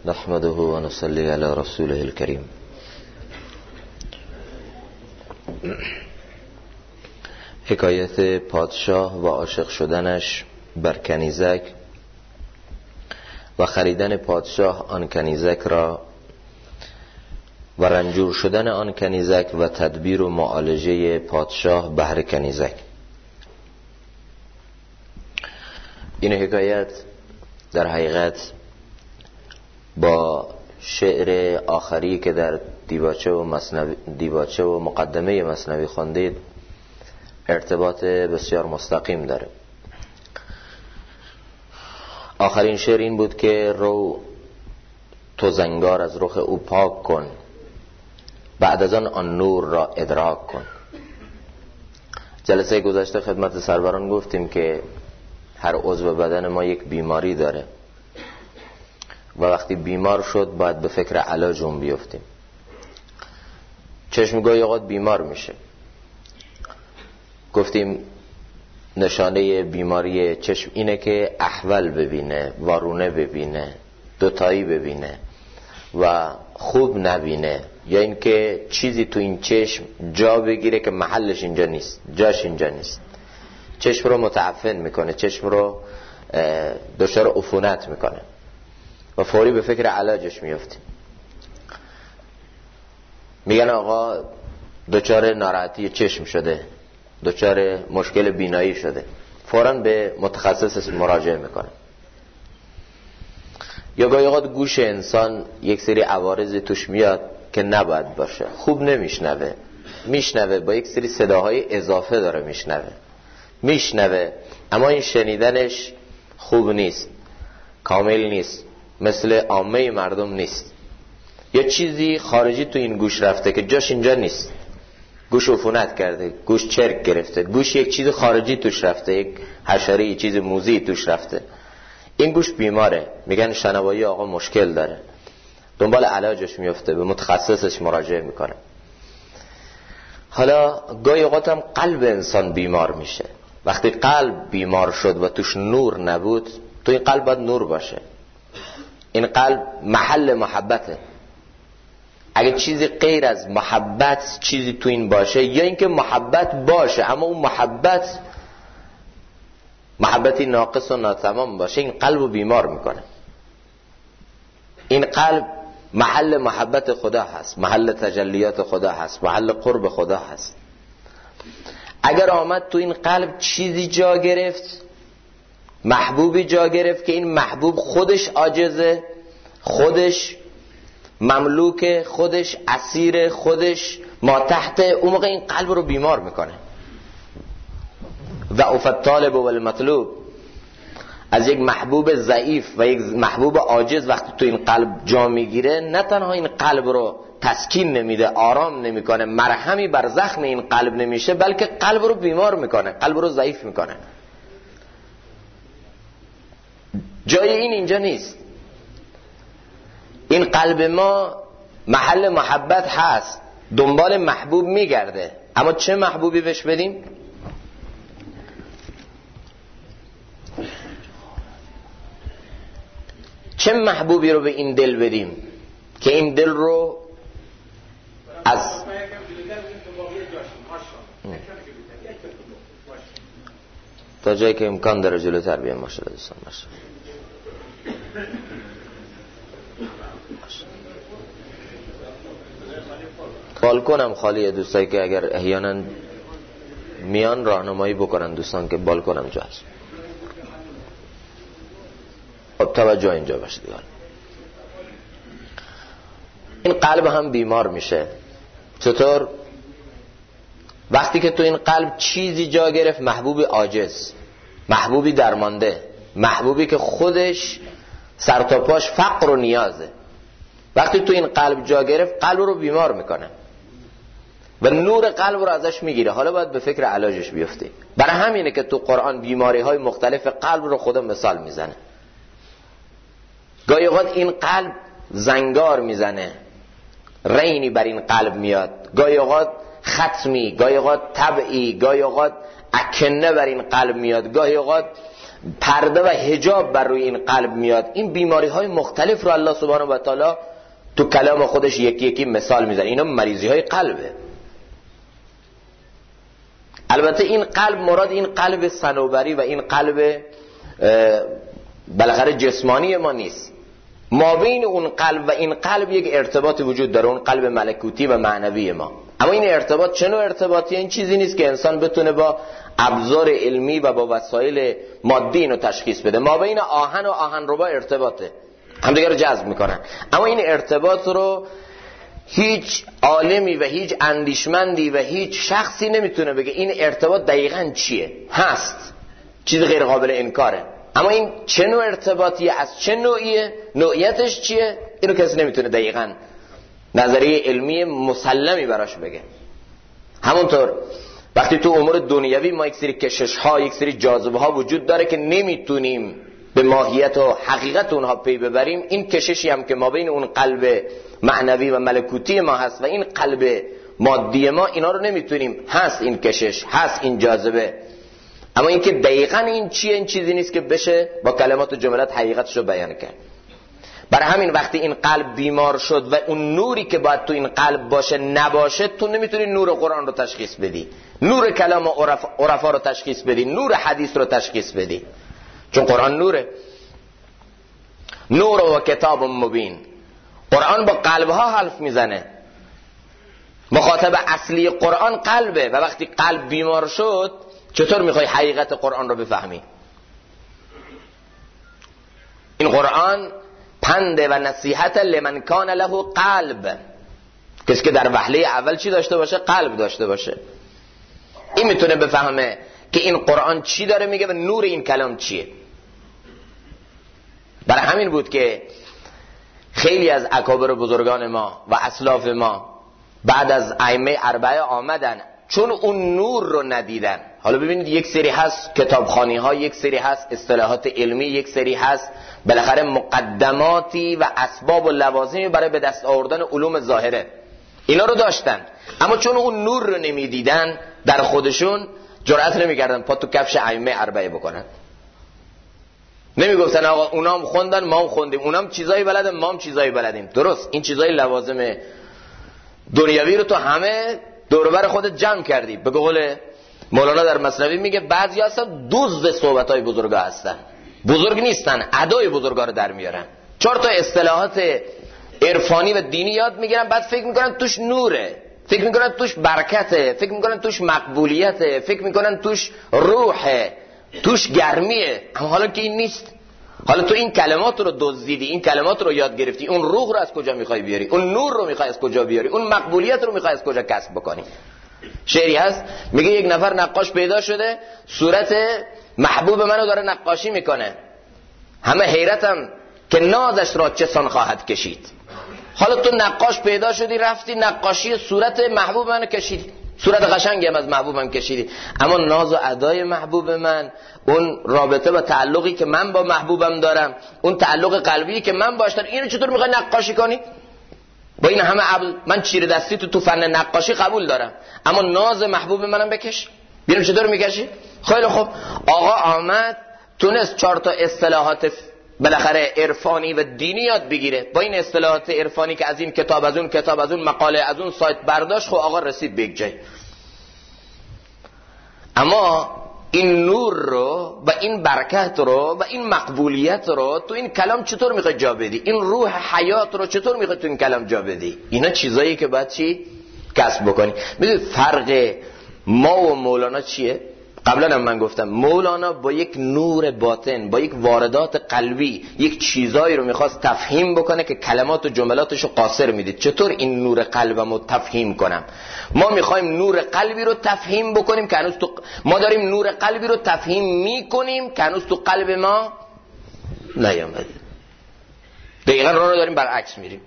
نحمده و نصلی علی رسوله الکریم. حکایت پادشاه و عاشق شدنش بر کنیزک و خریدن پادشاه آن کنیزک را و رنجور شدن آن کنیزک و تدبیر و معالجه پادشاه بهر کنیزک. این حکایت در حقیقت با شعر آخری که در دیباچه و مقدمه مثنوی خوندید ارتباط بسیار مستقیم داره. آخرین شعر این بود که رو تو زنگار از رخ او پاک کن، بعد از آن نور را ادراک کن. جلسه گذشته خدمت سروران گفتیم که هر عضو بدن ما یک بیماری داره و وقتی بیمار شد باید به فکر علاج اون بیفتیم. چشم گاهی اوقات بیمار میشه. گفتیم نشانه بیماری چشم اینه که احول ببینه، وارونه ببینه، دوتایی ببینه و خوب نبینه، یا اینکه چیزی تو این چشم جا بگیره که محلش اینجا نیست، جاش اینجا نیست. چشم رو متعفن میکنه، چشم رو دچار عفونت میکنه و فوری به فکر علاجش میفتیم. میگن آقا دچار ناراحتی چشم شده، دچار مشکل بینایی شده، فوراً به متخصص مراجعه میکنه. یا گاهی اوقات گوش انسان یک سری عوارض توش میاد که نباید باشه، خوب نمیشنوه، میشنوه با یک سری صداهای اضافه داره میشنوه اما این شنیدنش خوب نیست، کامل نیست، مثل عامه مردم نیست. یا چیزی خارجی تو این گوش رفته که جاش اینجا نیست، گوش عفونت کرده، گوش چرک گرفته، گوش یک چیز خارجی توش رفته، یک حشره، یک چیز موذی توش رفته. این گوش بیماره، میگن شنوایی آقا مشکل داره، دنبال علاجش میفته، به متخصصش مراجعه میکنه. حالا گاهی اوقات هم قلب انسان بیمار میشه. وقتی قلب بیمار شد و توش نور نبود، تو این قلب باید نور باشه. این قلب محل محبته. اگه چیزی غیر از محبت چیزی تو این باشه، یا اینکه محبت باشه اما اون محبتی ناقص و ناتمام باشه، این قلب رو بیمار میکنه. این قلب محل محبت خدا هست، محل تجلیات خدا هست، محل قرب خدا هست. اگر آمد تو این قلب چیزی جا گرفت، محبوبی جا گرفت که این محبوب خودش عاجزه، خودش مملوک، خودش اسیر، خودش ما تحت، اون موقع این قلب رو بیمار میکنه. ضعف الطالب و المطلوب. از یک محبوب ضعیف و یک محبوب عاجز وقتی تو این قلب جا میگیره، نه تنها این قلب رو تسکین نمیده، آرام نمیکنه، مرهمی بر زخم این قلب نمیشه، بلکه قلب رو بیمار میکنه، قلب رو ضعیف میکنه. جای این اینجا نیست. این قلب ما محل محبت هست، دنبال محبوب میگرده، اما چه محبوبی بهش بدیم؟ چه محبوبی رو به این دل بدیم که این دل رو از تا جایی که امکان داره جلوتر بیایم. ماشاءالله دوستان، ماشاءالله. بالکنم خالیه دوستایی که اگر احیانا میان راهنمایی بکنن دوستان که بالکنم جا هست. خب توجه اینجا باشه دیگه. این قلب هم بیمار میشه. چطور؟ وقتی که تو این قلب چیزی جا گرفت، محبوبی عاجز، محبوبی درمانده، محبوبی که خودش سر تا پاش فقر و نیازه، وقتی تو این قلب جا گرفت، قلب رو بیمار میکنه و نور قلب رو ازش میگیره. حالا باید به فکر علاجش بیفتی. برای همینه که تو قرآن بیماری های مختلف قلب رو خدا مثال میزنه. گاهی اوقات این قلب زنگار میزنه، رینی بر این قلب میاد، گاهی اوقات ختمی، گاهی اوقات طبعی، گاهی اوقات اکنه بر این قلب میاد، گاهی اوقات پرده و حجاب بر روی این قلب میاد. این بیماری های مختلف رو الله سبحانه و تعالی تو کلام خودش یکی یکی مثال میزنه. اینا مریضی های قلبه. البته این قلب مراد این قلب صنوبری و این قلب بالاخره جسمانی ما نیست. ما بین اون قلب و این قلب یک ارتباطی وجود داره، اون قلب ملکوتی و معنوی ما. اما این ارتباط چه نوع ارتباطی؟ این چیزی نیست که انسان بتونه با ابزار علمی و با وسایل مادی اینو تشخیص بده. ما بین آهن و آهنربا ارتباطه، همدیگه رو جذب میکنن. اما این ارتباط رو هیچ عالمی و هیچ اندیشمندی و هیچ شخصی نمیتونه بگه این ارتباط دقیقاً چیه. هست، چیز غیر قابل انکاره، اما این چه نوع ارتباطیه، از چه نوعیه، نوعیتش چیه، اینو کسی نمیتونه دقیقاً نظریه علمی مسلمی براش بگه. همونطور وقتی تو امور دنیوی ما یک سری کشش ها، یک سری جاذبه ها وجود داره که نمیتونیم به ماهیت و حقیقت اونها پی ببریم، این کششی هم که ما بین اون قلب معنوی و ملکوتی ما هست و این قلب مادی ما، اینا رو نمیتونیم. هست این کشش، هست این جاذبه، اما اینکه دقیقاً این چیه، این چیزی نیست که بشه با کلمات و جملات حقیقتش رو بیان کرد. برای همین وقتی این قلب بیمار شد و اون نوری که باید تو این قلب باشه نباشه، تو نمیتونی نور قرآن رو تشخیص بدی، نور کلام عرفا رو تشخیص بدی، نور حدیث رو تشخیص بدی، چون قرآن نوره. نور و کتاب مبین. قرآن با قلبها حرف میزنه. مخاطب اصلی قرآن قلبه و وقتی قلب بیمار شد چطور میخوای حقیقت قرآن رو بفهمی؟ این قرآن پند و نصیحت لمن کان له قلب، کسی که در وهله اول چی داشته باشه؟ قلب داشته باشه. این میتونه بفهمه که این قرآن چی داره میگه و نور این کلام چیه. برای همین بود که خیلی از اکابر بزرگان ما و اسلاف ما بعد از ائمه اربعه آمدن، چون اون نور رو ندیدن. حالا ببینید یک سری هست کتابخوانی ها، یک سری هست اصطلاحات علمی، یک سری هست بالاخره مقدماتی و اسباب و لوازمی برای به دست آوردن علوم ظاهره، اینا رو داشتن، اما چون اون نور رو نمیدیدن در خودشون جرأت نمیکردن پا تو کفش ائمه اربعه بکنن. نمیگفتن آقا اونام خوندن ما هم خوندیم، اونام چیزایی بلدن ما هم چیزایی بلدیم. درست، این چیزای لوازم دنیوی رو تو همه دور بر خودت جمع کردی. به قول مولانا در مثنوی میگه بعضی هستن دزد صحبتای بزرگا هستن، بزرگ نیستن، ادای بزرگا رو در میارن، 4 تا اصطلاحات عرفانی و دینی یاد میگیرن، بعد فکر میکنن توش نوره، فکر میکنن توش برکته، فکر میکنن توش مقبولیته، فکر میکنن توش روحه، توش گرمیه. اما حالا که این نیست. حالا تو این کلمات رو دزدیدی، این کلمات رو یاد گرفتی، اون روح رو از کجا میخوای بیاری؟ اون نور رو میخوای از کجا بیاری؟ اون مقبولیت رو میخوای از کجا کسب بکنی؟ شعری هست میگه یک نفر نقاش پیدا شده صورت محبوب منو داره نقاشی میکنه، همه حیرتم که نازش را چه سان خواهد کشید. حالا تو نقاش پیدا شدی، رفتی نقاشی صورت محبوب منو کشیدی، صورت قشنگی هم از محبوبم کشیدی، اما ناز و ادای محبوب من، اون رابطه و تعلقی که من با محبوبم دارم، اون تعلق قلبی که من باش دارم، اینو چطور میخوای نقاشی کنی؟ با این همه عقل من چیره دستی تو فن نقاشی قبول دارم، اما ناز محبوب منم بکش، ببین چطور میکشی؟ خیلی خوب، آقا آمد تونست 4 تا اصطلاحات بالاخره عرفانی و دینی یاد بگیره، با این اصطلاحات عرفانی که از این کتاب از اون کتاب از اون مقاله از اون سایت برداشت، خب آقا رسید به یک جای. اما این نور رو و این برکت رو و این مقبولیت رو تو این کلام چطور میخوای جا بدی؟ این روح حیات رو چطور میخوای تو این کلام جا بدی؟ اینا چیزایی که باید چی کسب بکنی. میدونید فرق ما و مولانا چیه؟ قبلا هم من گفتم مولانا با یک نور باطن، با یک واردات قلبی یک چیزایی رو میخواست تفهیم بکنه که کلمات و جملاتش رو قاصر میدید. چطور این نور قلبم رو تفهیم کنم؟ ما میخوایم نور قلبی رو تفهیم بکنیم که هنوز تو ما داریم نور قلبی رو تفهیم میکنیم که هنوز تو قلب ما نیامده. دقیقا راه رو داریم برعکس میریم.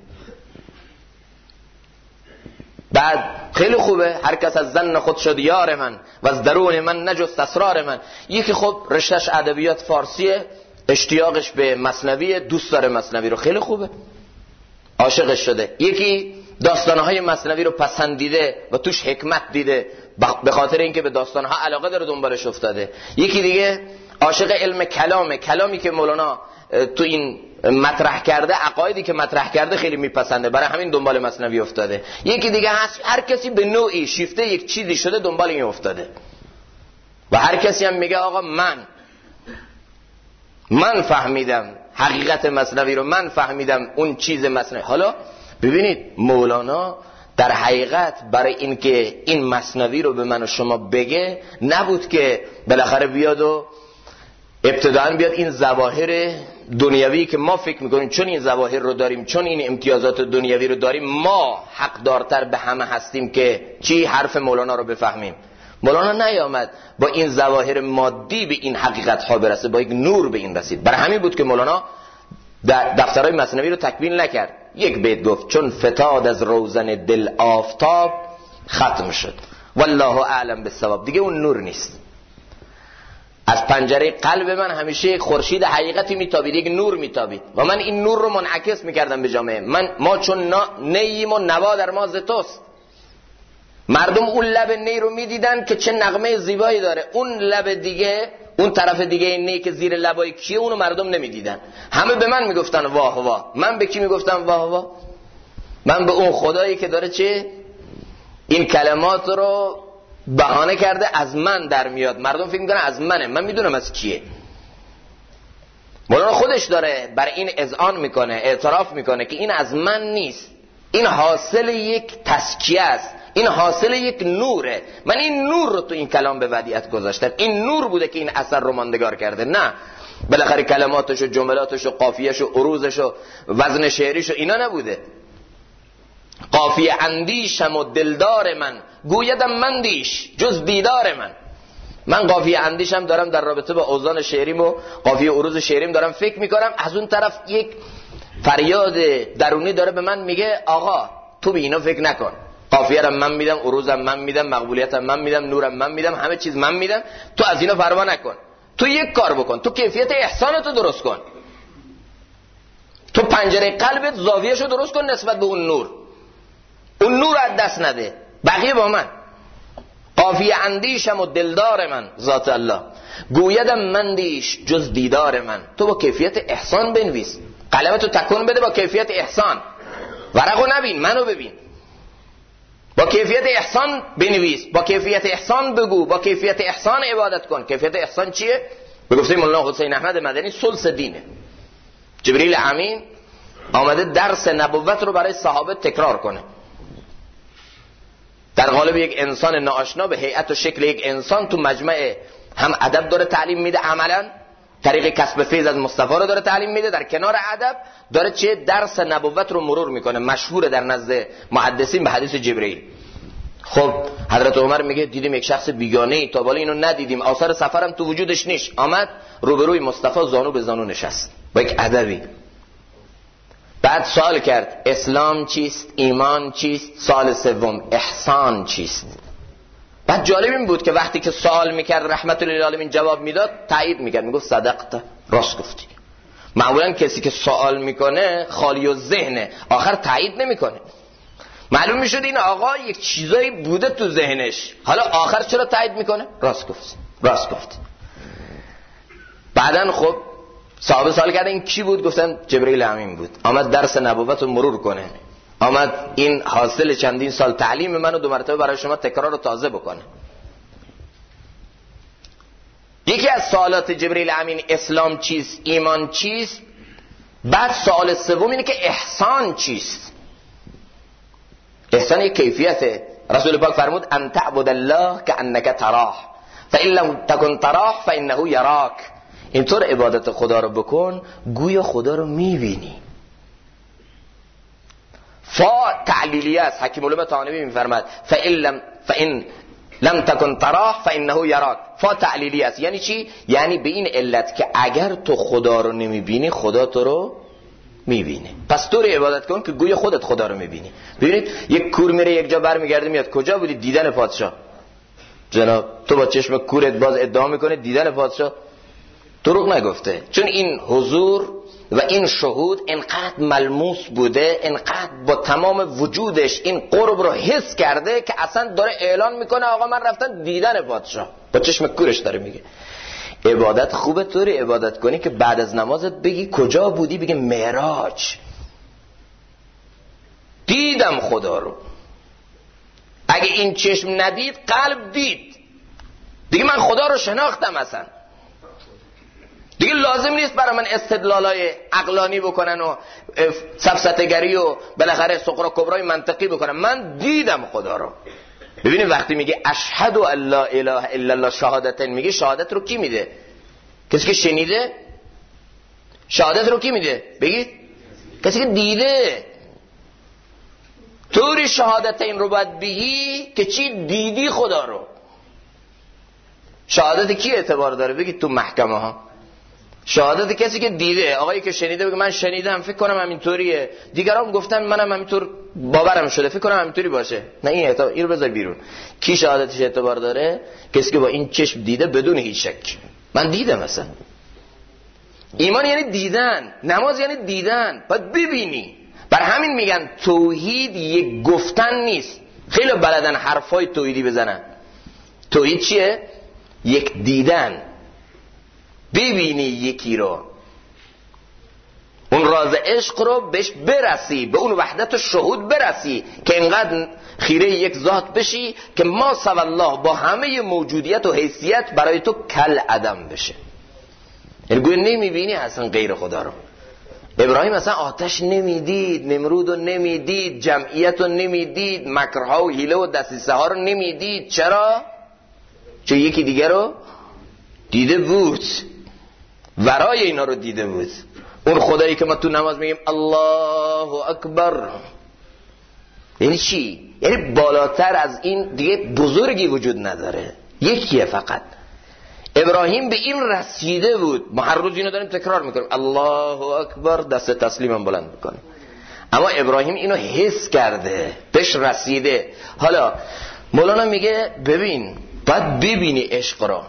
بعد خیلی خوبه هر کس از زن خود شد یار من و از درون من نجست اسرار من. یکی خب رشتهش ادبیات فارسیه، اشتیاقش به مثنوی، دوست داره مثنوی رو، خیلی خوبه، عاشقش شده. یکی داستانهای مثنوی رو پسندیده و توش حکمت دیده، به خاطر اینکه به داستانها علاقه داره دنبالش افتاده. یکی دیگه عاشق علم کلامه، کلامی که مولانا تو این مطرح کرده، عقایدی که مطرح کرده خیلی میپسنده، برای همین دنبال مثنوی افتاده. یکی دیگه هست هر کسی به نوعی شیفته یک چیزی شده دنبال این افتاده و هر کسی هم میگه آقا من فهمیدم حقیقت مثنوی رو، من فهمیدم اون چیز مثنوی. حالا ببینید مولانا در حقیقت برای اینکه این مثنوی رو به من و شما بگه نبود که بالاخره بیاد و ابتداً بیاد این ظواهر دنیوی که ما فکر میکنیم چون این ظواهر رو داریم، چون این امتیازات دنیوی رو داریم، ما حقدارتر به همه هستیم که چی حرف مولانا رو بفهمیم. مولانا نیامد با این ظواهر مادی به این حقیقت ها برسه، با یک نور به این رسید. برای همین بود که مولانا دفترهای مثنوی رو تکمیل نکرد. یک بیت گفت چون فتاد از روزن دل آفتاب ختم شد، والله اعلم بالصواب. دیگه اون نور نیست. از پنجره قلب من همیشه خورشید حقیقتی میتابید، یک نور میتابید و من این نور رو منعکس میکردم به جامعه. ما چون نییم و نوا در ما ز توست. مردم اون لب نی رو میدیدن که چه نغمه زیبایی داره، اون لب دیگه، اون طرف دیگه نی که زیر لبای کیه، اونو مردم نمیدیدن. همه به من میگفتن واه واه. من به کی میگفتم واه واه؟ من به اون خدایی که داره چه این کلمات رو بهانه کرده از من در میاد. مردم فکر میکنن از منه، من میدونم از کیه. مولانا خودش داره برای این اذعان میکنه، اعتراف میکنه که این از من نیست، این حاصل یک تزکیه است، این حاصل یک نوره. من این نور رو تو این کلام به ودیعت گذاشتم، این نور بوده که این اثر رو ماندگار کرده. نه بالاخره کلماتش و جملاتش و قافیه‌ش و عروضش و وزن شعریش و اینا نبوده. قافیه اندیشم و دلدار من، گویدم مندیش جز دیدار من قافیه اندیشم دارم در رابطه با اوزان شعریم و قافیه عروض شعریم دارم فکر میکنم، از اون طرف یک فریاد درونی داره به من میگه آقا تو به اینا فکر نکن، قافیه رم من میدم، عروضم من میدم، مقبولیتم من میدم، نورم من میدم، همه چیز من میدم، تو از اینا پروا نکن. تو یک کار بکن، تو کیفیت احسانتو درست کن، تو پنجره قلبت زاویهشو درست کن نسبت به اون نور، اون نور از دست نده، بقیه با من. قافیه اندیشم و دلدار من ذات الله، گویدم مندیش جز دیدار من. تو با کیفیت احسان بنویس، قلمتو تکون بده با کیفیت احسان، ورقو نبین منو ببین. با کیفیت احسان بنویس، با کیفیت احسان بگو، با کیفیت احسان عبادت کن. کیفیت احسان چیه؟ به گفته مولانا حسین احمد مدنی ثلث دینه. جبریل امین آمده درس نبوت رو برای صحابه تکرار کنه، در قالب یک انسان ناآشنا به هیئت و شکل یک انسان تو مجمع هم ادب داره تعلیم میده، عملا طریق کسب فیض از مصطفی رو داره تعلیم میده، در کنار ادب داره چه درس نبوت رو مرور میکنه. مشهور در نزد محدثین به حدیث جبرئیل. خب حضرت عمر میگه دیدیم یک شخص بیگانه ای، تا بالا اینو ندیدیم، آثار سفرم تو وجودش نیست. آمد روبروی مصطفی زانو به زانو نشست با یک ادبی. بعد سوال کرد اسلام چیست، ایمان چیست، سوال سوم احسان چیست. بعد جالب این بود که وقتی که سوال میکرد رحمت للعالمین جواب میداد تایید میکرد، میگفت صدقت، راست گفتی. معمولا کسی که سوال میکنه خالی و ذهنه، آخر تایید نمیکنه. معلوم میشد این آقا یک چیزایی بوده تو ذهنش، حالا آخر چرا تایید میکنه؟ راست گفتی، راست گفتی. بعدن خب صحابه سوال کردن این کی بود؟ گفتن جبرئیل امین بود. آمد درس نبوت رو مرور کنه، آمد این حاصل چندین سال تعلیم منو 2 مرتبه برای شما تکرار رو تازه بکنه. یکی از سوالات جبرئیل امین اسلام چیست، ایمان چیست. بعد سوال سوم اینه که احسان چیست. احسان یک کیفیته. رسول پاک فرمود ان تعبد الله کانک تراه فان لم تکن تراه فانه یراک. اینطور عبادت خدا رو بکن گویا خدا رو میبینی. فا تعلیلیه است. حکیم علوم طحاوی میفرماد فان لم تکن تراه فانه یراک. فا تعلیلیه است یعنی چی؟ یعنی به این علت که اگر تو خدا رو نمیبینی خدا تو رو میبینه. پس طوری عبادت کن که گویا خودت خدا رو میبینی. ببینید یک کور میره یک جا برمیگرده میاد کجا بودی؟ دیدن پادشاه. جناب تو با چشم کورت باز ادعا میکنه دیدن پادشاه؟ دروغ نگفته. چون این حضور و این شهود انقدر ملموس بوده، انقدر با تمام وجودش این قرب رو حس کرده که اصلا داره اعلان میکنه آقا من رفتم دیدن پادشاه. با چشم کورش داره میگه. عبادت خوبه طوری عبادت کنی که بعد از نمازت بگی کجا بودی، بگی معراج، دیدم خدا رو. اگه این چشم ندید قلب دید، دیگه من خدا رو شناختم. اصلا دیگه لازم نیست برای من استدلالای عقلانی بکنن و سفسطه‌گری و بالاخره سغرا کبرای منطقی بکنن. من دیدم خدا رو. ببینید وقتی میگه اشهد ان لا اله الا الله شهادتن، میگه شهادت رو کی میده؟ کسی که شنیده. شهادت رو کی میده؟ بگید کسی که دیده. طوری شهادت این رو باید بگی که چی؟ دیدی خدا رو. شهادت کی اعتبار داره؟ بگید تو محکمه ها شهادت کسی که دیده. آقایی که شنیده بگه من شنیدم، فکر کنم همینطوریه، دیگران گفتن منم همینطور باورم شده، فکر کنم همینطوری باشه. نه، این رو بذار بیرون. کی شهادتش اعتبار داره؟ کسی که با این چشم دیده بدون هیچ شک. من دیدم. مثلا ایمان یعنی دیدن، نماز یعنی دیدن، باید ببینی. بر همین میگن توحید یک گفتن نیست. خیلی بلدن حرفای توحیدی بزنن. توحید چیه؟ یک دیدن، ببینی یکی رو، اون راز عشق رو بهش برسی، به اون وحدت و شهود برسی که انقدر خیره یک ذات بشی که ما سوى الله با همه موجودیت و حیثیت برای تو کل عدم بشه. یعنی گویا نمیبینی اصلا غیر خدا رو. ابراهیم اصلا آتش نمیدید، نمرود رو نمیدید، جمعیت رو نمیدید، مکرها و حیله و دسیسه ها رو نمیدید. چرا؟ چون یکی دیگر رو دیده بود، ورای اینا رو دیده بود. اون خدایی که ما تو نماز میگیم الله اکبر، یعنی چی؟ یعنی بالاتر از این دیگه بزرگی وجود نداره، یکیه فقط. ابراهیم به این رسیده بود. ما هر روز اینو داریم تکرار میکنیم، الله اکبر، دست تسلیمم بلند میکنیم. اما ابراهیم اینو حس کرده، بهش رسیده. حالا مولانا میگه ببین، باید ببینی عشق رو.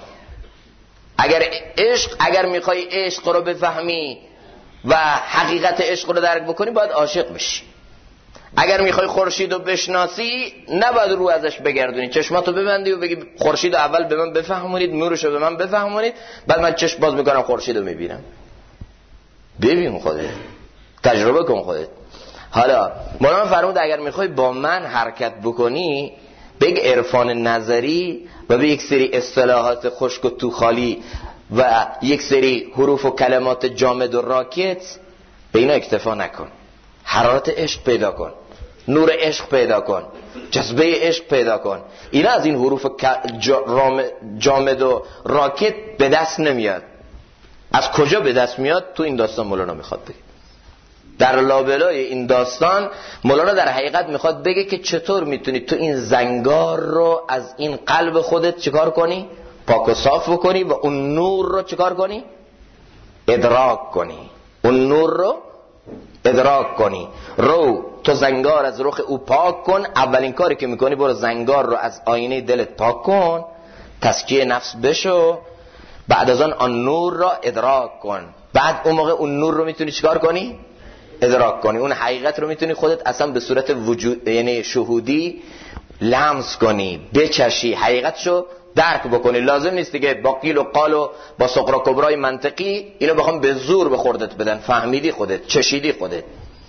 اگر میخوای عشق رو بفهمی و حقیقت عشق رو درک بکنی، باید عاشق بشی. اگر میخوای خورشید رو بشناسی، نباید رو ازش بگردونی، چشماتو ببندی و بگی خورشید رو اول به من بفهمونید، نورش رو به من بفهمونید، بعد من چشم باز میکنم خورشید رو میبینم. ببین خودت، تجربه کن خودت. حالا مولانا فرمود اگر میخوای با من حرکت بکنی، بگ عرفان نظری و به یک سری اصطلاحات خشک و توخالی و یک سری حروف و کلمات جامد و راکت، به اینا اکتفا نکن. حرارت عشق پیدا کن، نور عشق پیدا کن، جذبه عشق پیدا کن. اینا از این حروف جامد و راکت به دست نمیاد. از کجا به دست میاد؟ تو این داستان مولانا میخواد بگه. در لابلای این داستان مولانا در حقیقت میخواد بگه که چطور میتونی تو این زنگار رو از این قلب خودت چیکار کنی؟ پاک و صاف بکنی و اون نور رو چیکار کنی؟ ادراک کنی. اون نور رو ادراک کنی. رو تو زنگار از رخ او پاک کن. اولین کاری که میکنی برو زنگار رو از آینه دلت پاک کن، تزکیه نفس بشو. بعد از آن نور را ادراک کن. بعد اون موقع اون نور رو میتونی چیکار کنی؟ ادراک کنی. اون حقیقت رو میتونی خودت اصلا به صورت وجود، یعنی شهودی لمس کنی، بچشی، حقیقتشو درک بکنی. لازم نیست دیگه با قیل و قال و با سغرا کبرای منطقی اینو بخوام به زور به خوردت بدن. فهمیدی خودت، چشیدی خودت.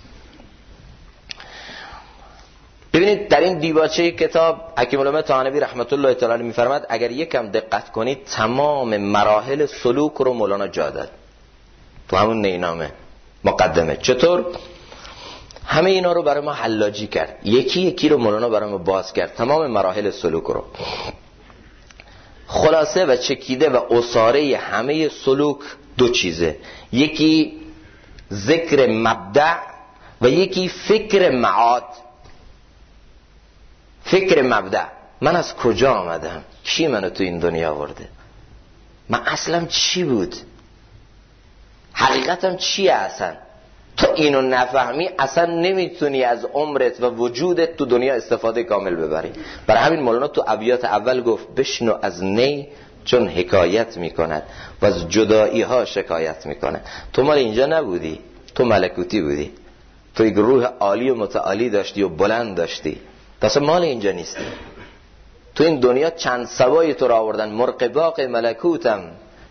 ببینید در این دیباچه کتاب حکیم الامه طحاوی رحمت الله تعالی علیه میفرماد اگر یکم دقت کنید تمام مراحل سلوک رو مولانا جا داد تو همون نینامه مقدمه. چطور؟ همه اینا رو برای ما حلاجی کرد، یکی یکی رو مولانا برای ما باز کرد، تمام مراحل سلوک رو. خلاصه و چکیده و اساره همه سلوک دو چیزه، یکی ذکر مبدأ و یکی فکر معاد. فکر مبدأ، من از کجا آمدم؟ کی منو تو این دنیا آورده؟ من اصلا چی بود؟ حقیقتم چیه اصلا؟ تو اینو نفهمی اصلا نمیتونی از عمرت و وجودت تو دنیا استفاده کامل ببری. برای همین مولانا تو ابیات اول گفت بشنو از نی چون حکایت میکند و از جدایی ها شکایت میکنه. تو مال اینجا نبودی، تو ملکوتی بودی، تو یک روح عالی و متعالی داشتی و بلند داشتی، اصلا مال اینجا نیستی. تو این دنیا چند سوای تو را آوردن، مرغ باغ ملکوتم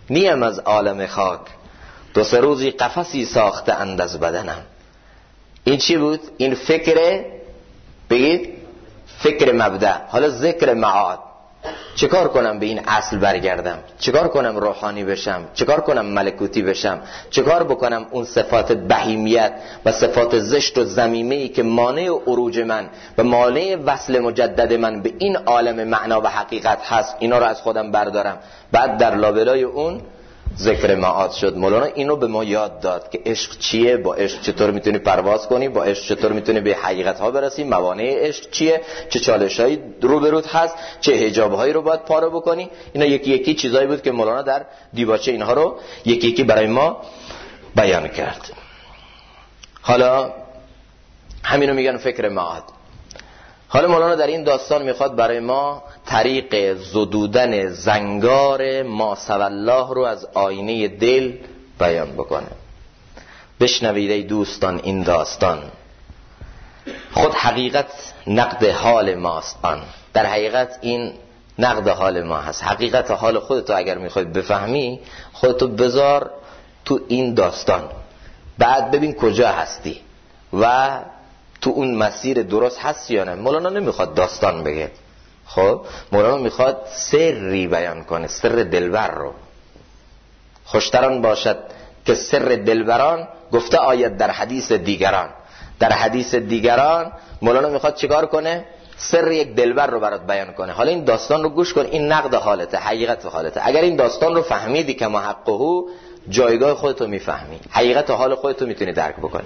نیم از عالم خاک، 2-3 روزی قفسی ساخته اند از بدنم. این چی بود؟ این فکر، بگید فکر مبدأ. حالا ذکر معاد، چیکار کنم به این اصل برگردم؟ چیکار کنم روحانی بشم؟ چیکار کنم ملکوتی بشم؟ چیکار بکنم اون صفات بهیمیت و صفات زشت و ذمیمه‌ای که مانع عروج من و مانع وصل مجدد من به این عالم معنا و حقیقت هست، اینا رو از خودم بردارم. بعد در لابلای اون ذکر معاد شد. مولانا اینو به ما یاد داد که عشق چیه، با عشق چطور میتونی پرواز کنی، با عشق چطور میتونی به حقیقت ها برسی، موانع عشق چیه، چه چالش‌هایی روبروت هست، چه حجاب‌هایی رو باید پاره بکنی. اینا یکی یکی چیزایی بود که مولانا در دیباچه اینها رو یکی یکی برای ما بیان کرد. حالا همینو میگن فکر معاد. حالا مولانا در این داستان میخواد برای ما طریق زدودن زنگار ما سوی الله رو از آینه دل بیان بکنه. بشنوید ای دوستان این داستان، خود حقیقت نقد حال ماست آن. در حقیقت این نقد حال ما هست. حقیقت حال خودتو اگر میخواید بفهمی، خودتو بذار تو این داستان، بعد ببین کجا هستی و تو اون مسیر درست هست یا نه. مولانا نمیخواد داستان بگه، خب مولانا میخواد سری بیان کنه، سر دلبر رو. خوشتران باشد که سر دلبران گفته آید در حدیث دیگران. در حدیث دیگران مولانا میخواد چیکار کنه؟ سر یک دلبر رو برات بیان کنه. حالا این داستان رو گوش کن، این نقد حالته، حقیقت حالته. اگر این داستان رو فهمیدی که ما حقهو، جایگاه خودتو میفهمی، حقیقت حال خودتو میتونی درک بکنی.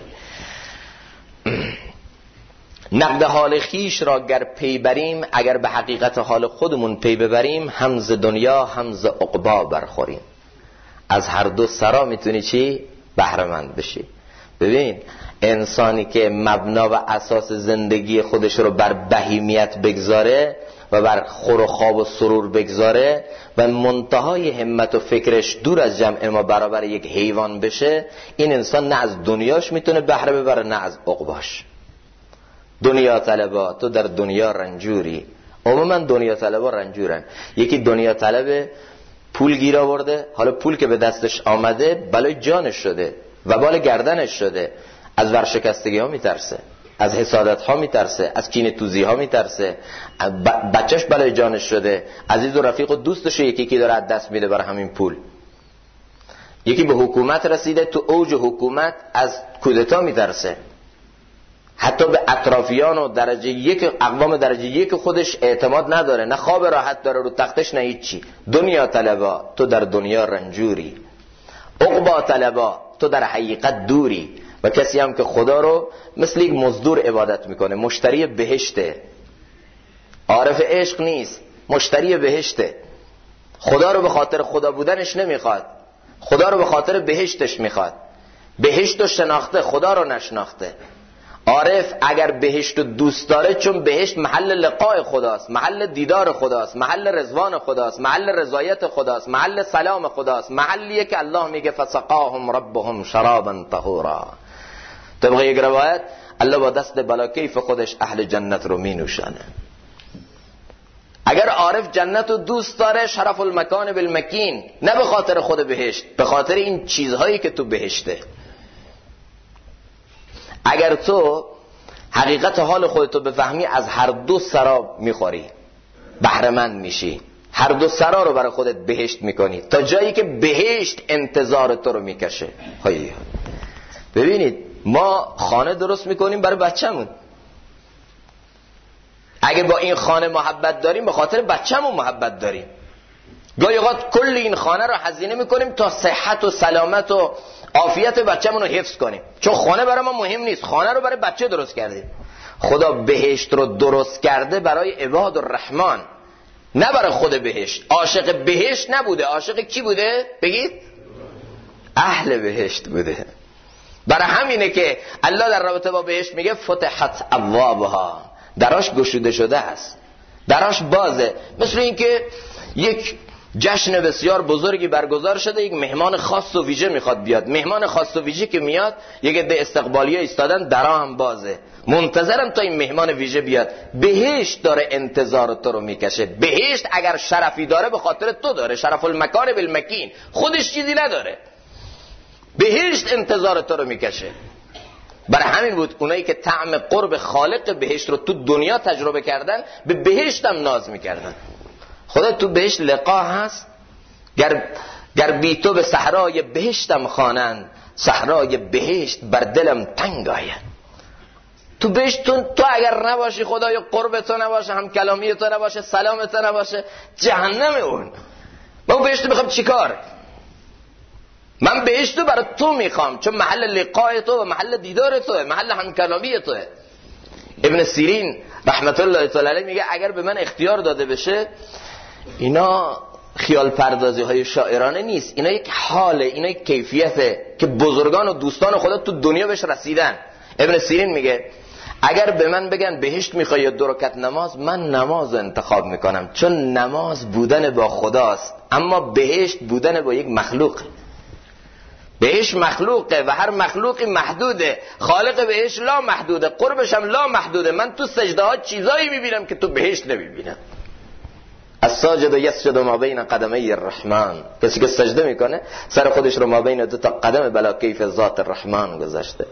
نقد حال خیش را گر پی بریم، اگر به حقیقت حال خودمون پی ببریم، هم ز دنیا هم ز عقبا برخوریم. از هر دو سرا میتونی چی؟ بهره مند بشی. ببین انسانی که مبنا و اساس زندگی خودش رو بر بهیمیت بگذاره و بر خور و خواب و سرور بگذاره و منتهای همت و فکرش دور از جمع ما برابر یک حیوان بشه، این انسان نه از دنیاش میتونه بهره ببره نه از عقباش. دنیا طلبا تو در دنیا رنجوری. عموما دنیا طلبا رنجورن. یکی دنیا طلب پول گیر آورده، حالا پول که به دستش آمده بلای جانش شده و بال گردنش شده. از ورشکستگی ها میترسه، از حسادت ها میترسه، از کینه توزی ها میترسه. بچهش بلای جانش شده، عزیز و رفیق و دوستش یکی داره از دست میده برای همین پول. یکی به حکومت رسیده، تو اوج حکومت از کودتا میترسه. حتی به اطرافیان و درجه یک اقوام درجه یک خودش اعتماد نداره، نه خواب راحت داره رو تختش نه هیچی. دنیا طلبا تو در دنیا رنجوری، عقبا طلبا تو در حقیقت دوری. و کسی هم که خدا رو مثل یک مزدور عبادت میکنه، مشتری بهشته، عارف عشق نیست، مشتری بهشته. خدا رو به خاطر خدا بودنش نمیخواد، خدا رو به خاطر بهشتش میخواد. بهشت رو شناخته، خدا رو نشناخته. عارف اگر بهشت رو دوست داره، چون بهشت محل لقاء خداست، محل دیدار خداست، محل رضوان خداست، محل رضایت خداست، محل سلام خداست، محلیه که الله میگه فسقاهم ربهم شرابا طهورا. طبق یک روایت الله با دست بلاکیف خودش اهل جنت رو می نوشانه. اگر عارف جنت رو دوست داره، شرف المکان بالمکین، نه به خاطر خود بهشت، به خاطر این چیزهایی که تو بهشته. اگر تو حقیقت حال خودتو بفهمی، از هر دو سرا میخوری، بهره مند میشی، هر دو سرا رو برای خودت بهشت میکنی، تا جایی که بهشت انتظار تو رو میکشه. ببینید ما خانه درست میکنیم برای بچه‌مون. اگه با این خانه محبت داریم، به خاطر بچه‌مون محبت داریم. گاهی اوقات کل این خانه رو هزینه میکنیم تا صحت و سلامت و عافیت بچه‌مون رو حفظ کنیم، چون خانه برای ما مهم نیست، خانه رو برای بچه درست کردیم. خدا بهشت رو درست کرده برای عباد الرحمن، نه برای خود بهشت. عاشق بهشت نبوده، عاشق کی بوده؟ بگید اهل بهشت بوده. برای همینه که الله در رابطه با بهشت میگه فتحت ابوابها، دراش گشوده شده است، دراش بازه. مثل این که یک جشن بسیار بزرگی برگزار شده، یک مهمان خاص و ویژه میخواد بیاد. مهمان خاص و ویژه که میاد، یک عده استقبالیه ایستادن، درا هم بازه، منتظرم تا این مهمان ویژه بیاد. بهشت داره انتظار تو رو میکشه. بهشت اگر شرفی داره به خاطر تو داره، شرف المکان بالمکین، خودش چیزی نداره. بهشت انتظار تو رو میکشه. برای همین بود اونایی که طعم قرب خالق بهشت رو تو دنیا تجربه کردن، به بهشت هم ناز میکردن. خدا تو بهشت لقا هست، گر بی تو به صحرای بهشتم خوانند، صحرای بهشت بر دلم تنگ آید. تو بهشت تو اگر نباشی، خدایا قرب تو نباشه، هم کلامی تو نباشه، سلام تو نباشه، جهنم اون. من بهشت میخوام چیکار؟ من بهشت رو برای تو میخوام، چون محل لقای تو و محل دیدار توه، محل همکلامی توه. ابن سیرین رحمت الله تعالی علیه میگه اگر به من اختیار داده بشه، اینا خیال پردازی های شاعرانه نیست، اینا یک حاله، اینا یک کیفیته که بزرگان و دوستان خدا تو دنیا بهش رسیدن. ابن سیرین میگه اگر به من بگن بهشت میخوای یا 2 رکعت نماز، من نماز انتخاب میکنم، چون نماز بودن با خداست، اما بهشت بودن با یک مخلوق. بهش مخلوقه و هر مخلوقی محدوده. خالق بهش لا محدوده، قربش هم لا محدوده. من تو سجده ها چیزایی میبینم که تو بهش نمیبینم. الساجد یسجد ما بین قدمی الرحمن، کسی که سجده میکنه سر خودش رو ما بین 2 قدم بلا کیف ذات الرحمن گذاشته،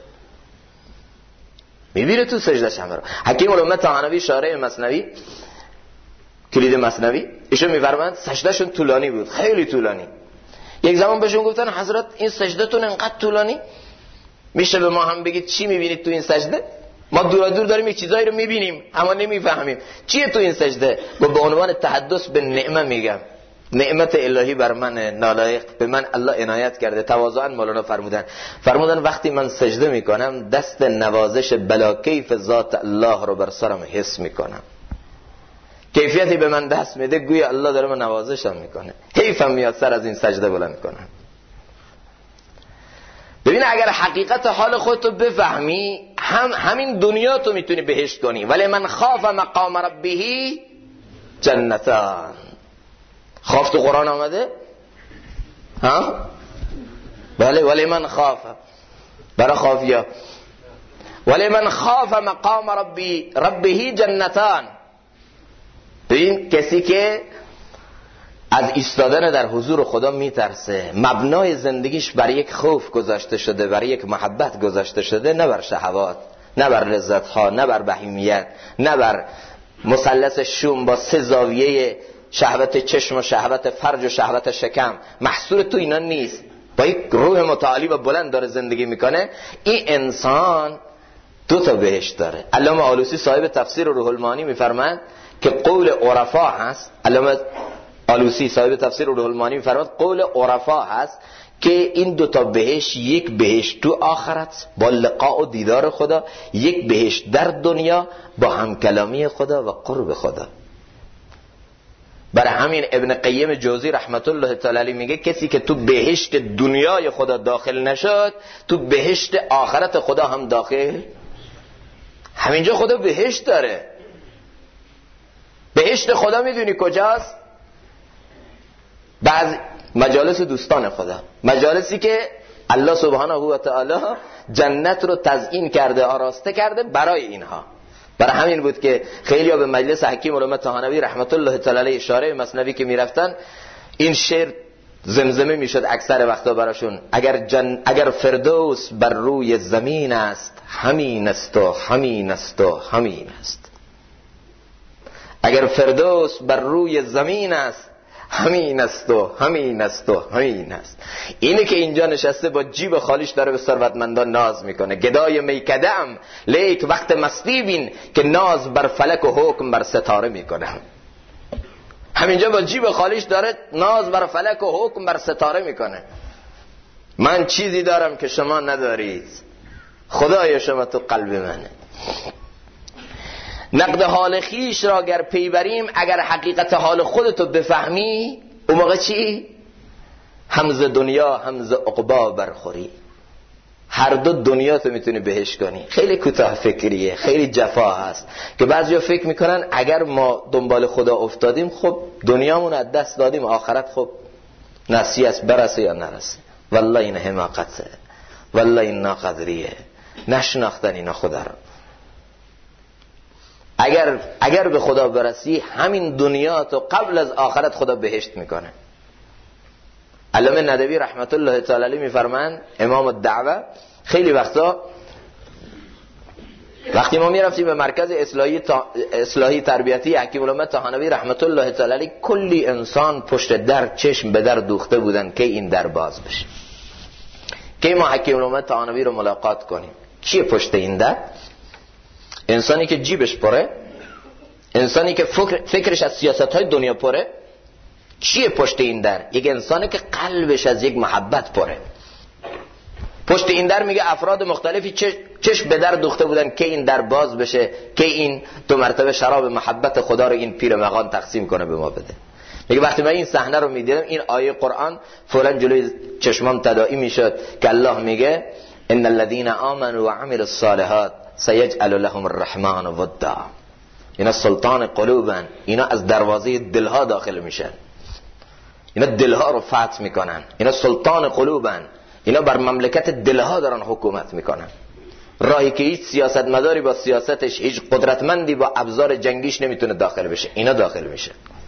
میبینه تو سجدهش همه رو. حکیم الامه طحاوی شارح مثنوی، کلید مثنوی، ایشون میفرماند سجدهشون طولانی بود، خیلی طولانی. یک زمان بهشون گفتن حضرت این سجدهتون انقدر طولانی، میشه به ما هم بگید چی میبینید تو این سجده؟ ما دور داریم یک چیزایی رو میبینیم اما نمیفهمیم چیه تو این سجده. و به عنوان تحدث به نعمه میگم، نعمت الهی بر من نالایق، به من الله عنایت کرده. تواضعا مولانا فرمودن وقتی من سجده میکنم دست نوازش بلا کیف ذات الله رو بر سرم حس میکنم. کیفیتی به من دست میده گویا الله داره من نوازشم میکنه، حیفم میاد سر از این سجده بلند کنم. ببین اگر حقیقت حال خودتو بفهمی، همین دنیا تو میتونی بهشت کنی. ولی من خاف مقام ربه جنتان. خاف تو قرآن آمده؟ ها؟ بله. ولی من خاف برای خافیا، ولی من خاف مقام ربه جنتان. ببین کسی که از ایستادن در حضور خدا میترسه، مبنای زندگیش بر یک خوف گذاشته شده، بر یک محبت گذاشته شده، نه بر شهوات، نه بر لذت ها، نه بر بهیمیت، نه بر مثلث شوم با 3 زاویه، شهوت چشم و شهوت فرج و شهوت شکم. محصور تو اینا نیست، با یک روح متعالی و بلند داره زندگی میکنه. این انسان 2 بهشت داره. علامه آلوسی صاحب تفسیر روح المعانی میفرماند که قول عرفا هست. علامه آلوسی صاحب تفسیر روح المعانی میفرماید قول عرفا هست که این 2 بهشت، یک بهشت تو آخرت با لقاء و دیدار خدا، یک بهشت در دنیا با همکلامی خدا و قرب خدا. برای همین ابن قیم جوزی رحمت الله تعالی علیه میگه کسی که تو بهشت دنیای خدا داخل نشد، تو بهشت آخرت خدا هم داخل. همینجا خدا بهشت داره. بهشت خدا میدونی کجاست؟ بعض مجالس دوستان خدا، مجالسی که الله سبحانه و تعالی جنت رو تزیین کرده، آراسته کرده برای اینها. برای همین بود که خیلی‌ها به مجلس حکیم الامه طحاوی رحمت الله تعالی علیه شارح مثنوی که میرفتن، این شعر زمزمه میشد اکثر وقتا براشون: اگر فردوس بر روی زمین است، همین است و همین است و همین است. اگر فردوس بر روی زمین است، همین است و همین است و همین است. اینه که اینجا نشسته با جیب خالیش داره به ثروتمندان ناز میکنه. گدای میکدم لیک وقت مستی بین، که ناز بر فلک و حکم بر ستاره میکنه. همینجا با جیب خالیش داره ناز بر فلک و حکم بر ستاره میکنه. من چیزی دارم که شما ندارید، خدای شما تو قلب منه. نقد حال خیش را اگر پی بریم، اگر حقیقت حال خودتو بفهمی، اون موقع چی؟ همز دنیا همز عقبا برخوری. هر دو دنیا تو میتونی بهش کنی. خیلی کوتاه فکریه، خیلی جفا هست که بعضیا فکر میکنن اگر ما دنبال خدا افتادیم خب دنیامون از دست دادیم، آخرت خب نصیحت است، برسه یا نرسه. والله این حماقته، والله این ناقدریه، نشناختن اینا خدا رو. اگر به خدا برسی همین دنیا تو قبل از آخرت خدا بهشت میکنه. علامه ندوی رحمت الله تعالی علیه میفرمایند، امام الدعوه، خیلی وقتی ما میرفتیم به مرکز اصلاحی تربیتی حکیم الامه طحانوی رحمت الله تعالی علیه، کلی انسان پشت در چشم به در دوخته بودن که این در باز بشه، که ما حکیم الامه طحانوی رو ملاقات کنیم. کیه پشت این در؟ انسانی که جیبش پره، انسانی که فکرش از سیاست‌های دنیا پره. چیه پشت این در؟ یک انسانی که قلبش از یک محبت پره. پشت این در میگه افراد مختلفی چشم به در دوخته بودن که این در باز بشه، که این 2 مرتبه شراب محبت خدا رو این پیر مغان تقسیم کنه به ما بده. میگه وقتی من این صحنه رو میدیدم، این آیه قرآن فوراً جلوی چشمام تداعی میشد که الله میگه ان الذين آمنوا وعملوا الصالحات سيجعل لهم الرحمن ودا. اینا سلطان قلوبن، اینا از دروازه دلها داخل میشن، اینا دلها رو فتح میکنن، اینا سلطان قلوبن، اینا بر مملکت دلها دارن حکومت میکنن. راهی که هیچ سیاستمداری با سیاستش، هیچ قدرتمندی با ابزار جنگیش نمیتونه داخل بشه، اینا داخل میشه.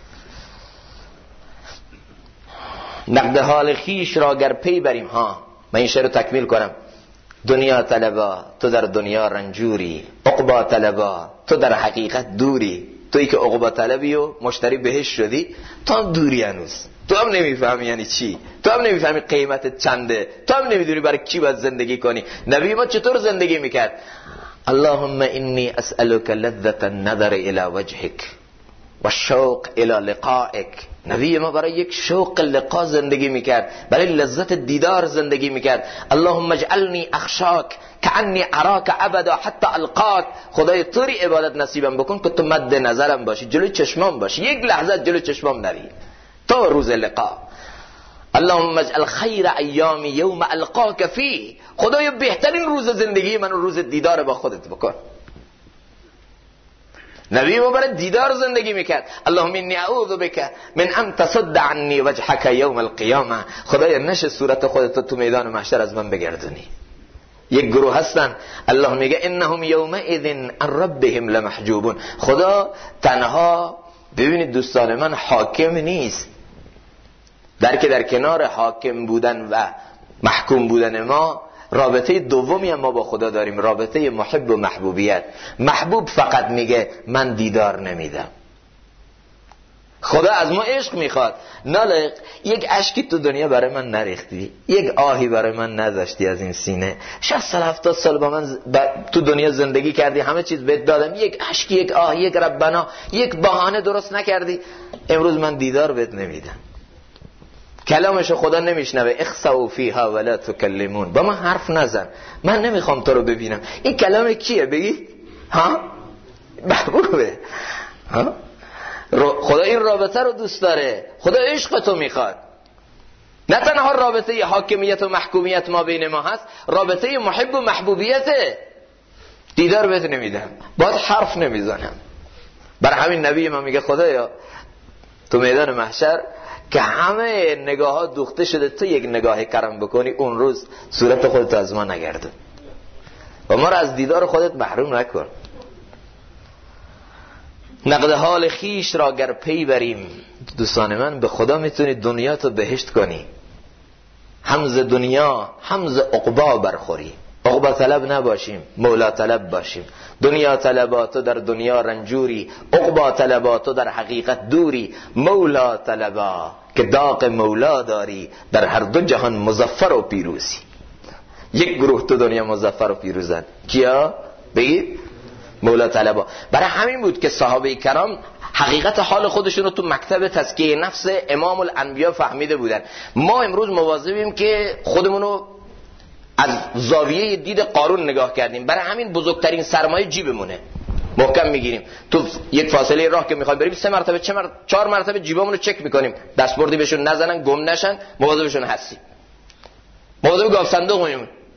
نقد حال خیش را گر پی بریم. ها، من این شعر رو تکمیل کنم. دنیا طلبا تو در دنیا رنجوری، عقبا طلبا تو در حقیقت دوری. تویی که عقبا طلبی و مشتری بهش شدی، تو هم دوری هنوز، تو هم نمیفهمی یعنی چی، تو هم نمیفهمی قیمت چنده، تو هم نمیدونی برای کی باید زندگی کنی. نبی ما چطور زندگی میکرد؟ اللهم انی اسألک لذت النظر الی وجهک و شوق الی لقائک. نبی ما برای یک شوق لقا زندگی میکرد، برای لذت دیدار زندگی میکرد. اللهم اجعلنی اخشاک کانی اراک ابدا حتی القاک. خدای طوری عبادت نصیبم بکن که تو مد نظرم باشی، جلوی چشمام باشی، یک لحظه جلوی چشمام نری تو روز لقا. اللهم اجعل خیر ایامی یوم القاک فی. خدای بهترین روز زندگی من روز دیدار با خودت بکن. نبی ما برای دیدار زندگی میکرد. اللهم انی اعوذ بک من ان تصد عنی وجهک یوم القیامه. خدایا نشه صورت خودت تو میدان محشر از من بگردونی. یک گروه هستن الله میگه انهم یومئذ عن ربهم لمحجوبون. خدا تنها، ببینید دوستان من، حاکم نیست. در کنار حاکم بودن و محکوم بودن ما، رابطه دومی هم ما با خدا داریم، رابطه محب و محبوبیت. محبوب فقط میگه من دیدار نمیدم. خدا از ما عشق میخواد. نالق یک اشکی تو دنیا برای من نریختی، یک آهی برای من نذاشتی از این سینه. 60-70 سال با من تو دنیا زندگی کردی، همه چیز بهت دادم، یک اشکی، یک آه، یک ربنا، یک بهانه درست نکردی. امروز من دیدار بهت نمیدم. کلامش خدا نمیشنوه. اخسئوا فیها ولا تکلمون. با من حرف نزن، من نمیخوام تو رو ببینم. این کلام کیه بگی؟ ها؟ محبوبه. ها؟ خدا این رابطه رو دوست داره. خدا عشق تو میخواد. نه تنها رابطه حاکمیت و محکومیت ما بین ما هست، رابطه محب و محبوبیته. دیدار بهت نمیدم، باید حرف نمیزنم. برای همین نبی ما میگه خدایا تو میدان محشر که همه نگاه ها دوخته شده، تو یک نگاه کرم بکنی، اون روز صورت خودت از ما نگرده و ما رو از دیدار خودت محروم نکن. نقد حال خیش را گر پی بریم. دوستان من، به خدا میتونی دنیا تو بهشت کنی، همز دنیا همز عقبا برخوری. عقبا طلب نباشیم، مولا طلب باشیم. دنیا طلباتو در دنیا رنجوری، عقبا طلباتو در حقیقت دوری. مولا طلبا که داغ مولا داری، در هر دو جهان مظفر و پیروزی. یک گروه تو دنیا مظفر و پیروزن. کیا؟ بگید مولا طلبا. برای همین بود که صحابه کرام حقیقت حال خودشون رو تو مکتب تزکیه نفس امام الانبیا فهمیده بودن. ما امروز مواظبیم که خودمونو از زاویه دید قارون نگاه کردیم. برای همین بزرگترین سرمایه جیبمونه، محکم میگیریم. تو یک فاصله راه که میخوایم بریم 3 مرتبه 4 مرتبه جیبامونو چک میکنیم، دستبردی بهشون نزنن، گم نشن، مواظبشون هستیم. مواظب گاف صندوقمون.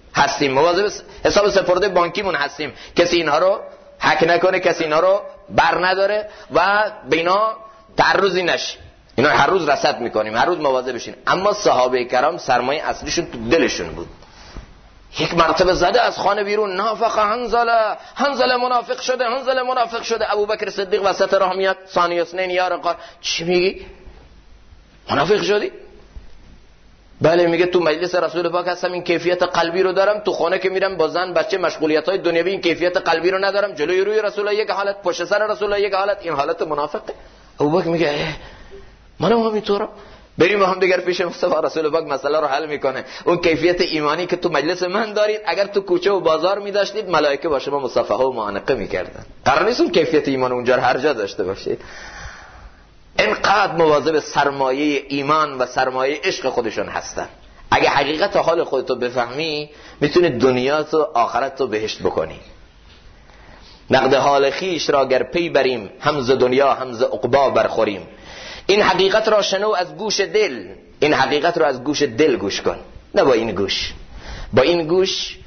هستیم، مواظب حساب سپرده بانکیمون هستیم، کسی اینها رو هک نکنه، کسی اینها رو بر نداره و به اینا تعرضی نشه. اینا هر روز رصد میکنیم، هر روز مواظب بشین. اما صحابه کرام سرمایه اصلیشون تو دلشون بود. یک مرتبه زده از خانه بیرون، نافق حنظله منافق شده، حنظله منافق شده. ابوبکر صدیق وسط راه میاد، ثانی اثنین یا رقا، چی میگی؟ منافق شدی؟ بله. میگه تو مجلس رسول پاک هستم این کیفیت قلبی رو دارم، تو خانه که میرم با زن بچه مشغولیت‌های دنیوی این کیفیت قلبی رو ندارم، جلوی روی رسول الله یک حالت، پشت سر رسول الله یک حالت، این حالت منافقه. ابوبکر میگه منم همینطورم. بریم با هم دیگر پیش مصطفی رسول پاک مسئله رو حل میکنه. اون کیفیت ایمانی که تو مجلس من دارید اگر تو کوچه و بازار میداشتید ملائکه با شما مصافحه و معانقه میکردن. قرار نیست اون کیفیت ایمان اونجا هر جا داشته باشید. اینقدر مواظب سرمایه ایمان و سرمایه عشق خودشون هستن. اگه حقیقت حال خودتو بفهمی میتونی دنیات و آخرت رو بهشت بکنی. نقد حال خیش را گر پی بریم، هم ز دنیا هم ز عقبا برخوریم. این حقیقت را شنو از گوش دل، این حقیقت را از گوش دل گوش کن، نه با این گوش. با این گوش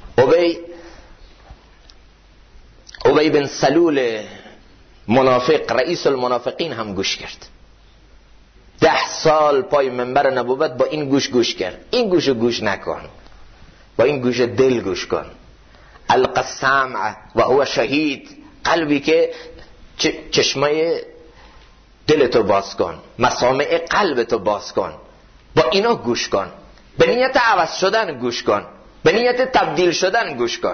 ابی بن سلول منافق رئیس المنافقین هم گوش کرد. 10 سال پای منبر نبوت با این گوش کرد. این گوشو گوش نکن، با این گوش دل گوش کن. القى السمع و هو شهید. قلبی که چشمای دلتو باز کن، مسامع قلبتو باز کن، با اینا گوش کن. به نیت عوض شدن گوش کن، به نیت تبدیل شدن گوش کن،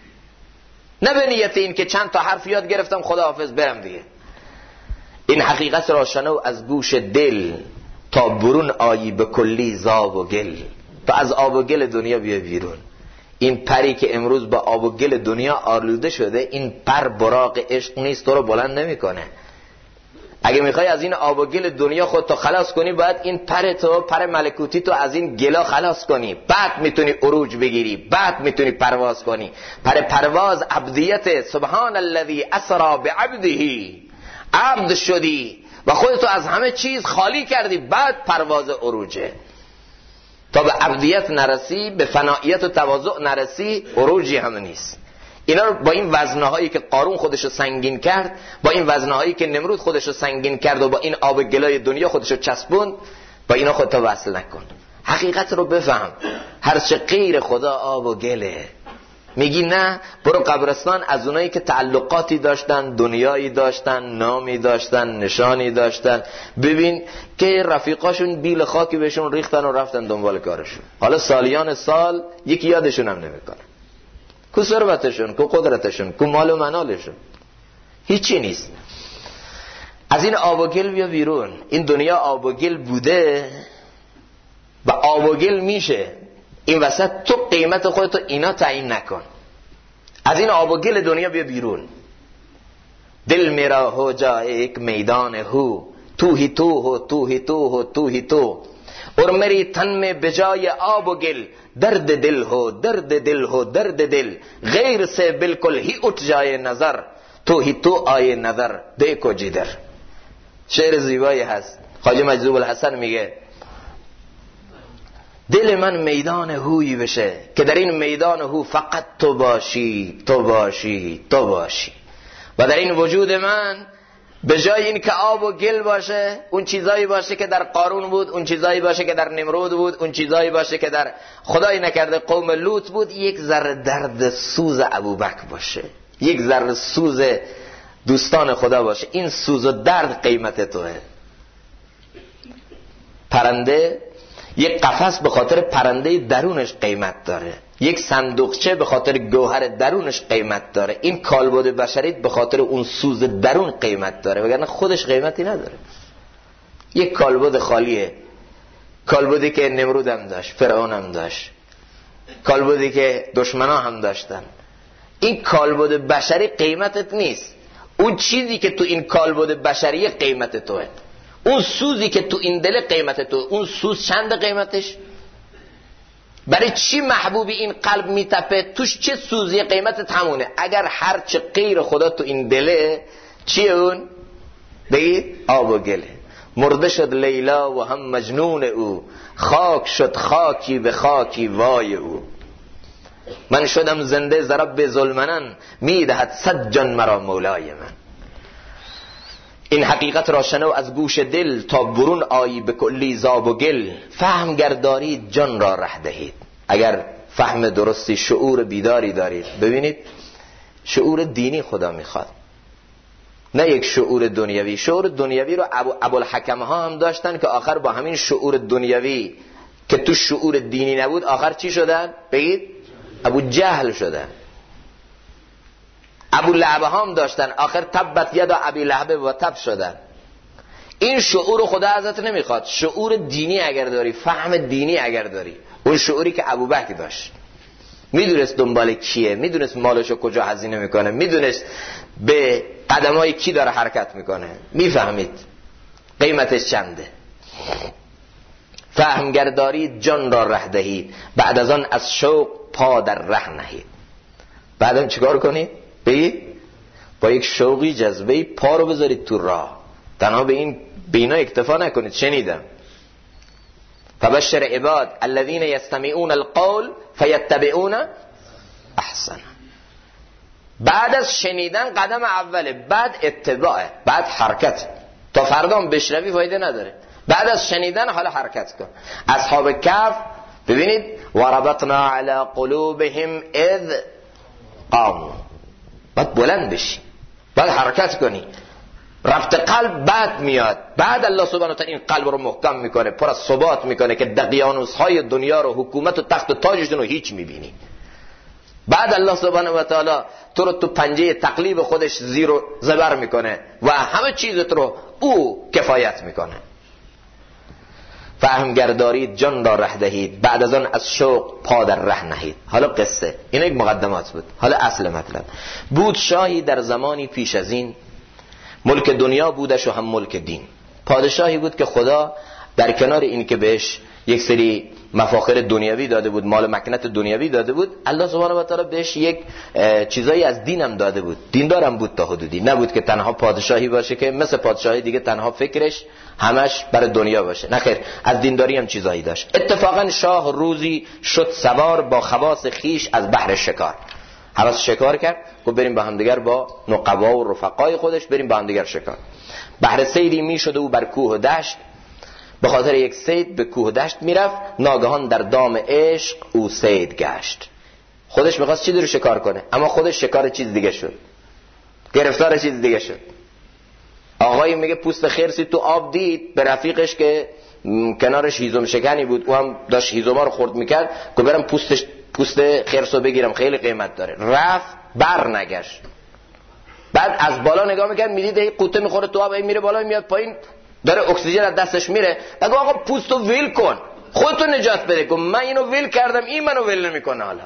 نه به نیت این که چند تا حرف یاد گرفتم خداحافظ برم دیگه. این حقیقت را شنو از گوش دل، تا برون آیی به کلی زاب و گل. تا از آب و گل دنیا بیا بیرون. این پری که امروز با آب و گل دنیا آلوده شده، این پر براق عشق نیست، تو رو بلند نمیکنه. اگه میخوای از این آب و گل دنیا خودتو خلاص کنی باید این پر ملکوتی تو از این گلا خلاص کنی، بعد میتونی عروج بگیری، بعد میتونی پرواز کنی. پرواز عبدیت. سبحان الذی اسری بعبده. عبد شدی و خودتو از همه چیز خالی کردی، بعد پرواز عروجه. تا به عبدیت نرسی، به فنائیت و تواضع نرسی، عروجی هم نیست. اینا رو با این وزنهایی که قارون خودشو سنگین کرد، با این وزنهایی که نمرود خودشو سنگین کرد و با این آب گلای دنیا خودشو چسبوند، با اینا خودتو وصل نکن. حقیقت رو بفهم. هرچه غیر خدا آب و گله. میگی نه، برو قبرستان از اونایی که تعلقاتی داشتن، دنیایی داشتن، نامی داشتن، نشانی داشتن، ببین که رفیقاشون بیل خاکی بهشون ریختن و رفتن دنبال کارشون. حالا سالیان سال یکی یادشون هم نمیکنه. کو ثروتشون، کو قدرتشون، کو مال و منالشون، هیچی نیست. از این آب و گل بیا بیرون. این دنیا آب و گل بوده و آب و گل میشه. این وسط تو قیمت خودتو اینا تعیین نکن. از این آب و گل دنیا بیا بیرون. دل میرا ہو جائے ایک میدان ہو، تو ہی تو ہو، تو ہی تو ہو، تو ہی تو. اور میری تن میں بجائے آب و گل درد دل ہو، درد دل ہو، درد دل. غیر سے بالکل ہی اٹھ جائے نظر، تو ہی تو آئے نظر دیکھو جدر. شعر زیبایی هست. خواجه مجذوب الحسن میگه دل من میدان هویی بشه که در این میدان هو فقط تو باشی، تو باشی، تو باشی. و در این وجود من به جای این که آب و گل باشه، اون چیزایی باشه که در قارون بود، اون چیزایی باشه که در نمرود بود، اون چیزایی باشه که در خدای نکرده قوم لوط بود، یک ذره درد سوز ابوبکر باشه، یک ذره سوز دوستان خدا باشه. این سوز و درد قیمت توه. پرنده یک قفس به خاطر پرنده درونش قیمت داره، یک صندوقچه به خاطر گوهر درونش قیمت داره. این کالبد بشری به خاطر اون سوز درون قیمت داره، وگرنه خودش قیمتی نداره. یک کالبد خالیه، کالبدی که نمرود هم داشت، فرعون هم داشت، کالبدی که دشمنا هم داشتن. این کالبد بشری قیمتت نیست. اون چیزی که تو این کالبد بشری قیمت توه. اون سوزی که تو این دل قیمت تو. اون سوز چند قیمتش؟ برای چی محبوبی این قلب میتپه؟ توش چه سوزی؟ قیمت همونه. اگر هر چه غیر خدا تو این دله، چیه اون؟ بگید آب و گله. مرده شد لیلا و هم مجنون او، خاک شد خاکی به خاکی وای او. من شدم زنده ضرب به ظلمنن، میدهد 100 جان مرا مولای من. این حقیقت را شنو از گوش دل، تا برون آیی به کلی زاب و گل. فهم گردارید جان را ره دهید. اگر فهم درستی، شعور بیداری دارید، ببینید شعور دینی خدا میخواد، نه یک شعور دنیوی. شعور دنیوی رو ابوالحکم ها هم داشتن که آخر با همین شعور دنیوی که تو شعور دینی نبود، آخر چی شدن؟ بگید ابو جهل شدن. ابو لهب هم داشتن، آخر تبت ید ابی لهب و تب شدن. این شعور خدا ازت نمیخواد. شعور دینی اگر داری، فهم دینی اگر داری، اون شعوری که ابوبکر داشت، میدونست دنبال کیه، میدونست مالشو کجا هزینه میکنه، میدونست به قدمای کی داره حرکت میکنه، میفهمید قیمتش چنده. فهم گردارید جان را ره دهید، بعد از آن از شوق پا در ره نهید. بعدم چیکار کنید؟ بگید با یک شوقی جذبه پا رو بذارید تو راه. تنها به این بینا اکتفا نکنید. شنیدم فبشر عباد الذين يستمعون القول فيتبعون احسنه. بعد از شنیدن قدم اوله، بعد اتباعه، بعد حرکت. تا فردا هم بشنوی فایده نداره. بعد از شنیدن حالا حرکت کن. اصحاب کهف ببینید وربطنا على قلوبهم اذ قاموا. بعد بلند بشی، بعد حرکت کنی. رفت قلب بعد میاد. بعد الله سبحانه و تعالی این قلب رو محکم میکنه، پر از ثبات میکنه که دقیانوس های دنیا رو، حکومت و تخت و تاجشون رو هیچ میبینی. بعد الله سبحانه و تعالی تو رو تو پنجه تقلیب خودش زیر و زبر میکنه و همه چیزت رو او کفایت میکنه. فهم گردارید جان را ره دهید، بعد از آن از شوق پا در ره نهید. حالا قصه، این یک مقدمات بود. حالا اصل مطلب. بود شاهی در زمانی پیش از این، ملک دنیا بودش و هم ملک دین. پادشاهی بود که خدا در کنار این که بهش یک سری مفاخر دنیوی داده بود، مال مکنت دنیوی داده بود، الله سبحانه و تعالی بهش یک چیزایی از دینم داده بود. دیندارم بود تا حدودی، نبود که تنها پادشاهی باشه که مثل پادشاهی دیگه تنها فکرش همش برای دنیا باشه. نه خیر، از دینداری هم چیزایی داشت. اتفاقا شاه روزی شد سوار با خواص خیش از بحر شکار. حواس شکار کرد، گفت بریم با هم دیگر با نقبا و رفقای خودش بریم با هم دیگر شکار. بحر سیری می شد او بر کوه و دشت، به خاطر یک صید به کوه و دشت میرفت. ناگهان در دام عشق او صید گشت. خودش میخواست چیزی رو شکار کنه، اما خودش شکار چیز دیگه شد، گرفتار چیز دیگه شد. آقایی میگه پوست خرسی تو آب دید، به رفیقش که کنارش هیزم شکنی بود، او هم داشت هیزوما رو خورد میکرد، که برم پوست خرس رو بگیرم، خیلی قیمت داره. رفت، بر نگشت. بعد از بالا نگاه میکرد، میدید یک قوطه میخوره تو آب، میره بالا میاد پایین، داره اکسیژن از دستش میره. بگو آقا پوستو ویل کن، خودتو نجات بده. گفت من اینو ویل کردم، این منو ویل نمیکنه. حالا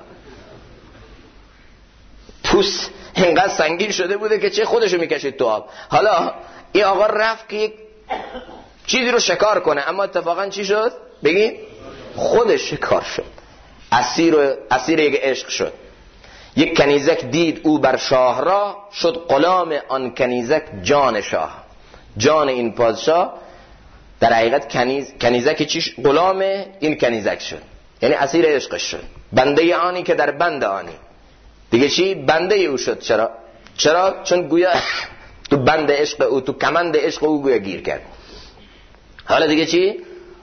پوست اینقدر سنگین شده بوده که چه خودشو میکشید تو آب. حالا این آقا رفت که یک چیزی رو شکار کنه، اما اتفاقا چی شد؟ بگید خودش شکار شد، اسیر یک عشق شد. یک کنیزک دید او بر شاه را، شد غلام آن کنیزک جان شاه. جان این پادشاه در حقیقت کنیزک چیش غلام این کنیزک شد، یعنی اسیر عشقش شد. بنده آنی که در بند آنی دیگه چی؟ بنده او شد. چرا؟ چون گویا تو بند عشق او، تو کمند عشق او گویا گیر کرد. حالا دیگه چی؟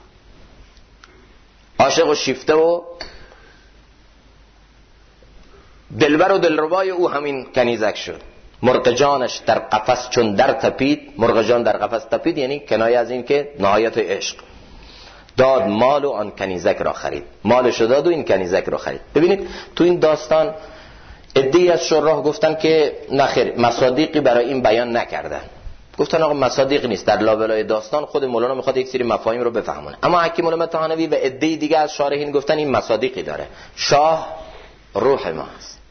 عاشق و شیفته و دلبر و دلربای او همین کنیزک شد. مرغ جانش در قفس چون در تپید، مرغ جان در قفس تپید یعنی کنایه از این که نهایت عشق. داد مال و آن کنیزک را خرید. مالش داد و این کنیزک را خرید. ببینید تو این داستان عده‌ای از شراح گفتن که نخیر، مصادیقی برای این بیان نکردن. گفتن آقا مصادیق نیست، در لابلای داستان خود مولانا میخواد یک سری مفاهیم رو بفهمونه. اما حکیم علامه طحاوی و عده‌ای دیگه از شارحین گفتن این مصادیقی داره. شاه روح ما است،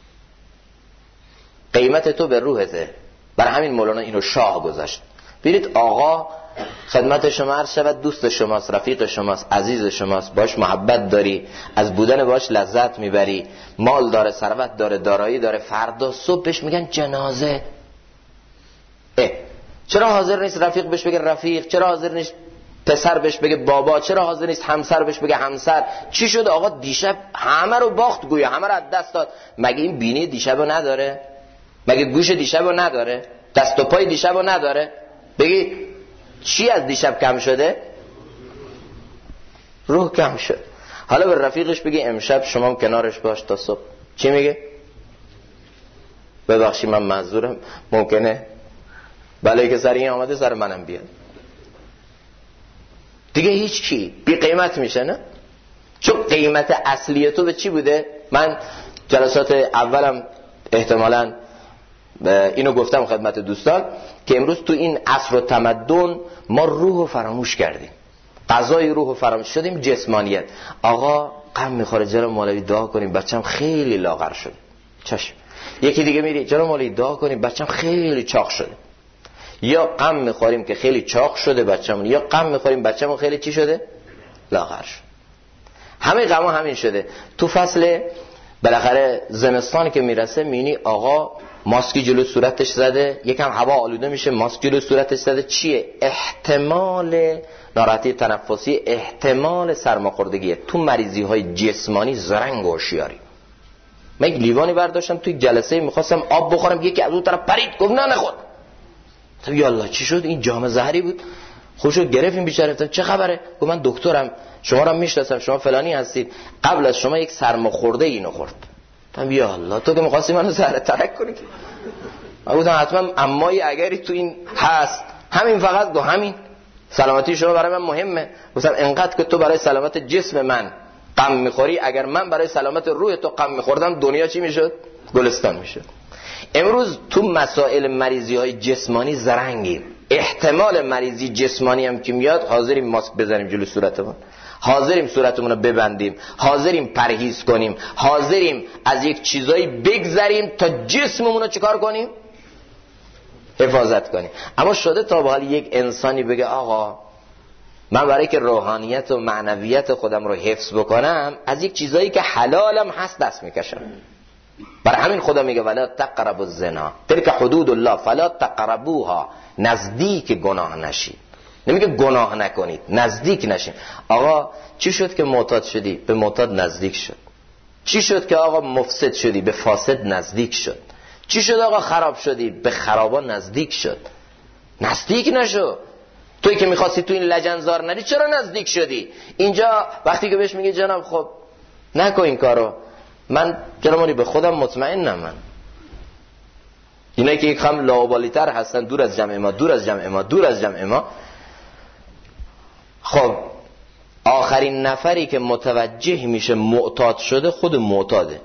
قیمت تو به روحته، بر همین مولانا اینو شاه گذاشت. ببینید آقا خدمت شما عرض شود، دوست شماست، رفیق شماست، عزیز شماست، باش محبت داری، از بودن باش لذت میبری، مال داره، ثروت داره، دارایی داره. فردا صبح بهش میگن جنازه. چرا حاضر نیست رفیق بهش بگه رفیق؟ چرا حاضر نیست پسر بهش بگه بابا، چرا حاضر نیست همسر بهش بگه همسر. چی شد آقا دیشب همه رو باخت، گویا همه رو از دست داد. مگه این بینی دیشبو نداره؟ مگه گوش دیشبو نداره؟ دست و پای دیشبو نداره؟ بگی چی از دیشب کم شده؟ روح کم شد. حالا به رفیقش بگی امشب شما هم کنارش باش تا صبح، چی میگه؟ ببخشید من معذورم، ممکنه بلایی که سر این آمده سر منم بیاد. دیگه هیچ کی بی قیمت میشه، نه؟ چون قیمت اصلی تو به چی بوده؟ من جلسات اولم احتمالاً اینو گفتم خدمت دوستان که امروز تو این عصر و تمدن ما روح رو فراموش کردیم، غذای روح رو فراموش شدیم، جسمانیت. آقا غم میخوره جناب مولوی دعا کنیم بچم خیلی لاغر شده. چشم. یکی دیگه میری جناب مولوی دعا کنیم بچم خیلی چاق شده. یا غم میخوریم که خیلی چاق شده بچه‌مون، یا غم میخوریم بچه‌مون خیلی چی شده؟ لاغر شد. همه غم‌ها همین شده. تو فصل بالاخره زمستانی که میرسه میبینی آقا ماسکی جلو صورتش زده، یکم هوا آلوده میشه، ماسک جلو صورتش زده. چیه؟ احتمال ناراحتی تنفسی، احتمال سرماخوردگیه. تو مریضی‌های جسمانی زرنگ و هوشیاری. من یک لیوانی برداشتم توی جلسه میخواستم آب بخورم، یکی از اون طرف پرید گفت نه نخور. تو یالا چی شد؟ این جام زهری بود. خوشو گرفت این بیچاره. چه خبره؟ گفت من دکترم، شما رو میشناسم، شما فلانی هستید، قبل از شما یک سرماخورده اینو خورد. گفتم یا الله تو که می‌خواستی منو زهره ترک کنی. من گفتم حتما امایی اگری تو این هست، همین فقط. گفت همین سلامتی شما برای من مهمه. گفتم انقدر که تو برای سلامت جسم من غم می‌خوری، اگر من برای سلامت روح تو غم می‌خوردم دنیا چی میشد؟ گلستان میشد. امروز تو مسائل مریضی‌های جسمانی زرنگیم. احتمال مریضی جسمانی هم که میاد حاضریم ماسک بزنیم جلو صورتمون، حاضریم صورتمون رو ببندیم، حاضریم پرهیز کنیم، حاضریم از یک چیزایی بگذریم تا جسممون رو چیکار کنیم؟ حفاظت کنیم. اما شده تا به حال یک انسانی بگه آقا من برای که روحانیت و معنویت خودم رو حفظ بکنم از یک چیزایی که حلالم هست دست میکشم. برای همین خدا میگه ولا تقربوا الزنا تلک حدود الله فلا تقربوها، نزدیک گناه نشید. نمیگه گناه نکنید، نزدیک نشید. آقا چی شد که معتاد شدی؟ به معتاد نزدیک شد. چی شد که آقا مفسد شدی؟ به فاسد نزدیک شد. چی شد آقا خراب شدی؟ به خرابا نزدیک شد. نزدیک نشو. توی که میخواستی تو این لجنزار نری چرا نزدیک شدی؟ اینجا وقتی که بهش میگه جناب خب نکن این کارو، من جنابالی به خودم مطمئنم. من اینایی که یک خم لاابالی‌تر هستن، دور از جمع ما، دور از جمع ما، دور از جمع ما. خب آخرین نفری که متوجه میشه معتاد شده خود معتاده.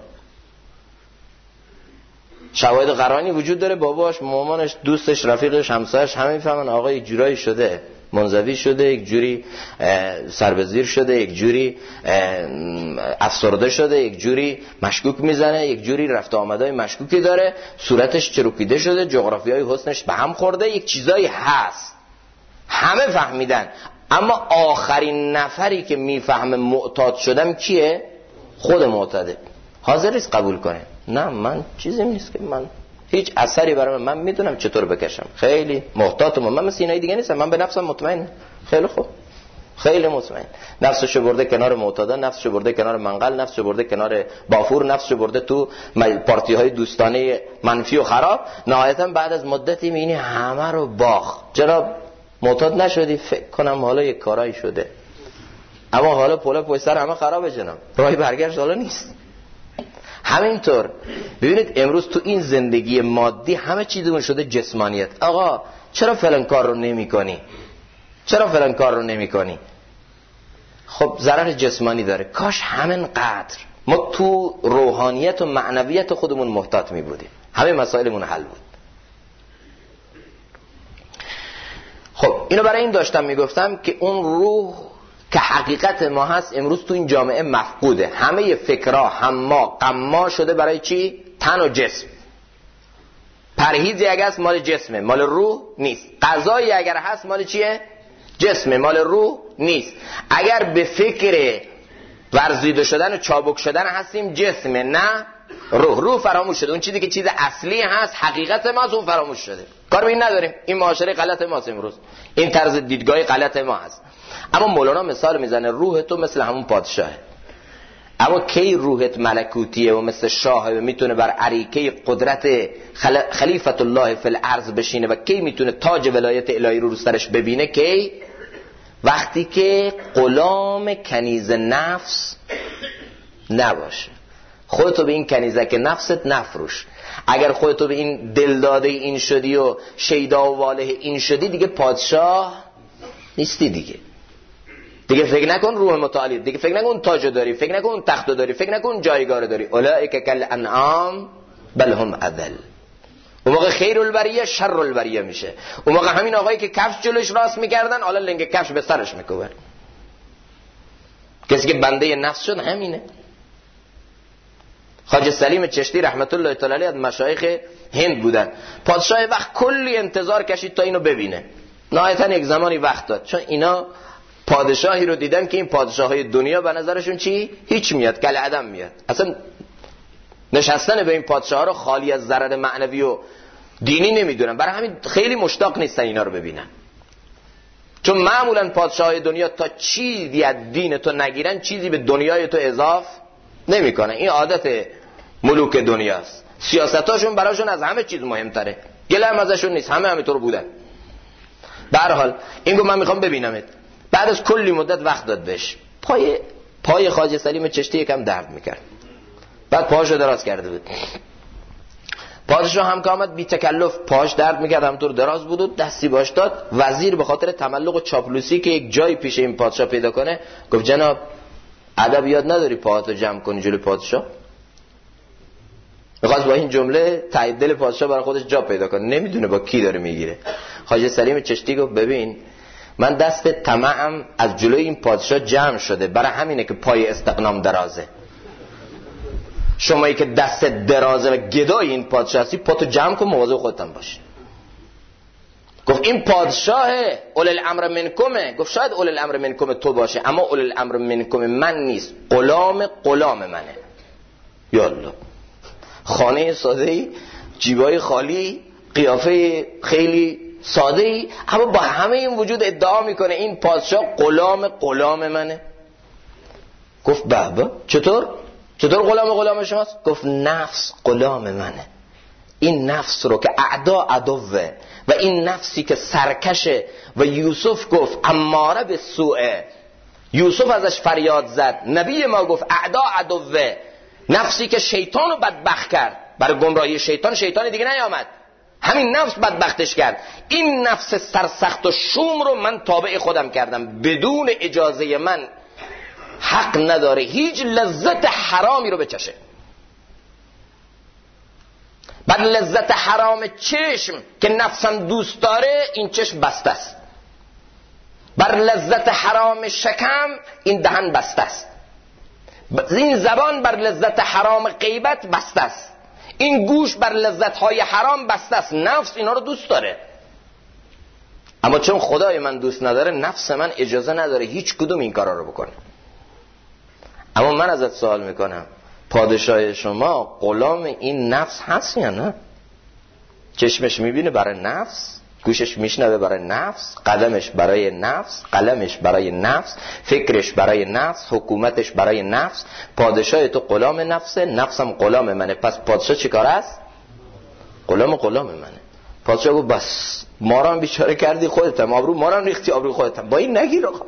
شواهد قرآنی وجود داره، باباش، مامانش، دوستش، رفیقش، همسایش همه میفهمن آقا یک جورایی شده، منزوی شده، یک جوری سربزیر شده، یک جوری افسرده شده، یک جوری مشکوک میزنه، یک جوری رفت آمدهای مشکوکی داره، صورتش چروکیده شده، جغرافیای حسنش به هم خورده، یک چیزایی هست. همه فهمیدن. اما آخرین نفری که میفهمه معتاد شدم کیه؟ خود معتاده. حاضر نیست قبول کنه. نه من چیزی نیست که من هیچ اثری برای من میدونم چطور بکشم. خیلی محتاطم. من مثل اینای دیگه نیستم. من به نفسم مطمئنم. خیلی خوب. خیلی مطمئن. نفسشو برده کنار معتادان، نفسشو برده کنار منقل، نفسشو برده کنار بافور، نفسشو برده تو پارتی های دوستانه منفی و خراب. نهایتا بعد از مدتی میبینی همه رو باخت. جناب معتاد نشدی؟ فکر کنم حالا یک کارایی شده. اما حالا پولا پشت سر همه خرابه جناب. راهی برگشت حالا نیست. همینطور ببینید امروز تو این زندگی مادی همه چیزمون شده جسمانیت. آقا چرا فلان کار رو نمی‌کنی؟ چرا فلان کار رو نمی‌کنی؟ خب ضرر جسمانی داره. کاش همینقدر ما تو روحانیت و معنویت خودمون محتاط می‌بودیم. همه مسائلمون حل بود. خب اینو برای این داشتم میگفتم که اون روح که حقیقت ما هست امروز تو این جامعه مفقوده. همه فکرها همما غما شده برای چی؟ تن و جسم. پرهیزی اگر هست مال جسمه، مال روح نیست. غذایی اگر هست مال چیه؟ جسمه، مال روح نیست. اگر به فکر ورزیده شدن و چابک شدن هستیم جسمه، نه روح. روح فراموش شده. اون چیزی که چیز اصلی هست حقیقت ما اون فراموش شده. کار به این نداریم، این معاشره غلط ماست امروز، این طرز دیدگاه غلط ما هست. اما مولانا مثال میزنه روح تو مثل همون پادشاهه، اما کی روحت ملکوتیه و مثل شاهه و میتونه بر اریکه قدرت خلیفت الله فی الارض بشینه و کی میتونه تاج ولایت الهی رو سرش ببینه؟ کی؟ وقتی که غلام کنیز نفس نباشه. خودتو به این کنیزک نفست نفروش. اگر خودتو به این دلداده این شدی و شیدا و واله این شدی، دیگه پادشاه نیستی دیگه فکر نکن روح متعالی، دیگه فکر نکن تاج داری، فکر نکن تخت داری، فکر نکن جایگاه داری. اولئک کالانعام بل هم اضل. اون موقع خیر البریه شر البریه میشه. اون موقع همین آقایی که کفش جلوش راست میکردن حالا لنگ کفش به سرش میکوبن. کسی که بنده نفس شد همینه. خواجه سلیم چشتی رحمت الله تعالی علیه از مشایخ هند بودن. پادشاه وقت کلی انتظار کشید تا اینو ببینه. نهایتا یک زمانی وقت داد، چون اینا پادشاهی رو دیدن که این پادشاههای دنیا به نظرشون چی؟ هیچ میاد، کل عدم میاد. اصلا نشستن به این پادشاه رو خالی از ضرر معنوی و دینی نمیدونن، برای همین خیلی مشتاق نیستن اینا رو ببینن. چون معمولا پادشاههای دنیا تا چیزی از دین تو نگیرن چیزی به دنیای تو اضاف نمیکنن. این عادت ملوک دنیاست. سیاستاشون براشون از همه چیز مهمتره. گله هم ازشون نیست، همه همینطور بودن. به هر حال این گفت من میخوام ببینمت. بعد از کلی مدت وقت داد بهش. پای خواجه سلیم چشتی یکم درد میکرد. بعد پاشو دراز کرده بود. پادشاه هم که آمد بی تکلف پاش درد میکرد، همطور دراز بود و دستی باش داد. وزیر به خاطر تملق و چاپلوسی که یک جای پیش این پادشاه پیدا کنه گفت جناب ادب یاد نداری پاهاتو جمع کنی جلوی پادشاه؟ میخواست با این جمله تایید دل پادشاه برای خودش جا پیدا کنه، نمیدونه با کی داره میگیره. خواجه سلیم چشتی گفت ببین من دست طمعم از جلوی این پادشاه جمع شده، برای همینه که پای استقنام درازه. شمایی که دست درازه و گدای این پادشاه هستی پاتو جمع کن، مواظب خودت باش. گفت این پادشاه اول الامر منکمه. گفت شاید اول الامر منکم تو باشه، اما اول الامر منکم من نیست، غلام منه. یالله، خانه ساده‌ای، جیبای خالی، قیافه خیلی ساده‌ای، اما با همه این وجود ادعا میکنه این پادشاه غلام منه. گفت بابا چطور غلام شماست؟ گفت نفس غلام منه. این نفس رو که اعدا عدوه و این نفسی که سرکشه و یوسف گفت اماره به سوءه، یوسف ازش فریاد زد، نبی ما گفت اعدا عدوه، نفسی که شیطان رو بدبخت کرد، برای گمراهی شیطان دیگه نیامد، همین نفس بدبختش کرد. این نفس سرسخت و شوم رو من تابع خودم کردم، بدون اجازه من حق نداره هیچ لذت حرامی رو بچشه. بر لذت حرام چشم که نفسم دوست داره این چشم بسته است. بر لذت حرام شکم این دهن بسته است. این زبان بر لذت حرام غیبت بسته است. این گوش بر لذت‌های حرام بسته است. نفس اینا رو دوست داره، اما چون خدای من دوست نداره نفس من اجازه نداره هیچ کدوم این کارا رو بکنه. اما من ازت سوال میکنم پادشاه شما غلام این نفس هست یا نه؟ چشمش میبینه برای نفس، گوشش میشنوه برای نفس، قدمش برای نفس، قلمش برای نفس، فکرش برای نفس، حکومتش برای نفس. پادشاه تو غلام نفسه، نفسم غلام منه. پس پادشاه چی کار است؟ غلام منه. پادشاه گفت بس ما رو هم بیچاره کردی خودتم، آبرو ما رو هم ریختی آبرو خودتم، با این نگیر آقا.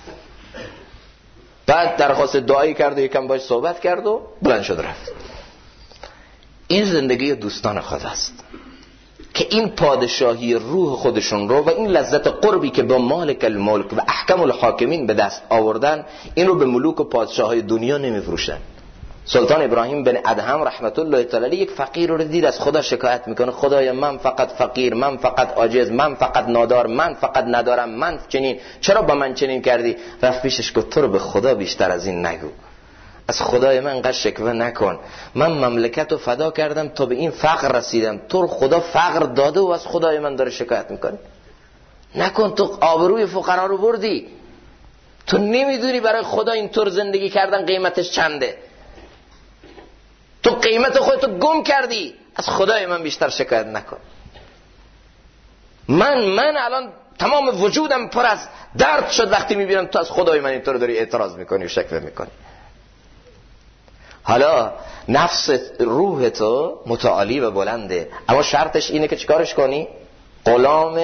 بعد درخواست دعایی کرد و یکم باش صحبت کرد و بلند شد رفت. این زندگی دوستان خداست که این پادشاهی روح خودشون رو و این لذت قربی که با مالک الملک و احکم الحاکمین به دست آوردن، این رو به ملوک و پادشاهای دنیا نمیفروشن. سلطان ابراهیم بن ادهم رحمت الله تعالی یک فقیر رو دید از خدا شکایت میکنه، خدایا من فقط فقیر، من فقط عاجز، من فقط نادار، من فقط ندارم، من چنین، چرا با من چنین کردی؟ رفت پیشش گفت تو رو به خدا بیشتر از این نگو، از خدای من انقدر شکوه نکن، من مملکت رو فدا کردم تا به این فقر رسیدم، تو خدا فقر داده و از خدای من داره شکایت میکنی؟ نکن، تو آبروی فقرا رو بردی، تو نمیدونی برای خدا اینطور زندگی کردن قیمتش چنده، تو قیمت خودتو گم کردی، از خدای من بیشتر شکایت نکن. من الان تمام وجودم پر از درد شد وقتی میبینم تو از خدای من اینطور داری اعتراض میکنی و شکوه میکنی. حالا نفس روح تو متعالی و بلنده، اما شرطش اینه که چیکارش کنی؟ غلام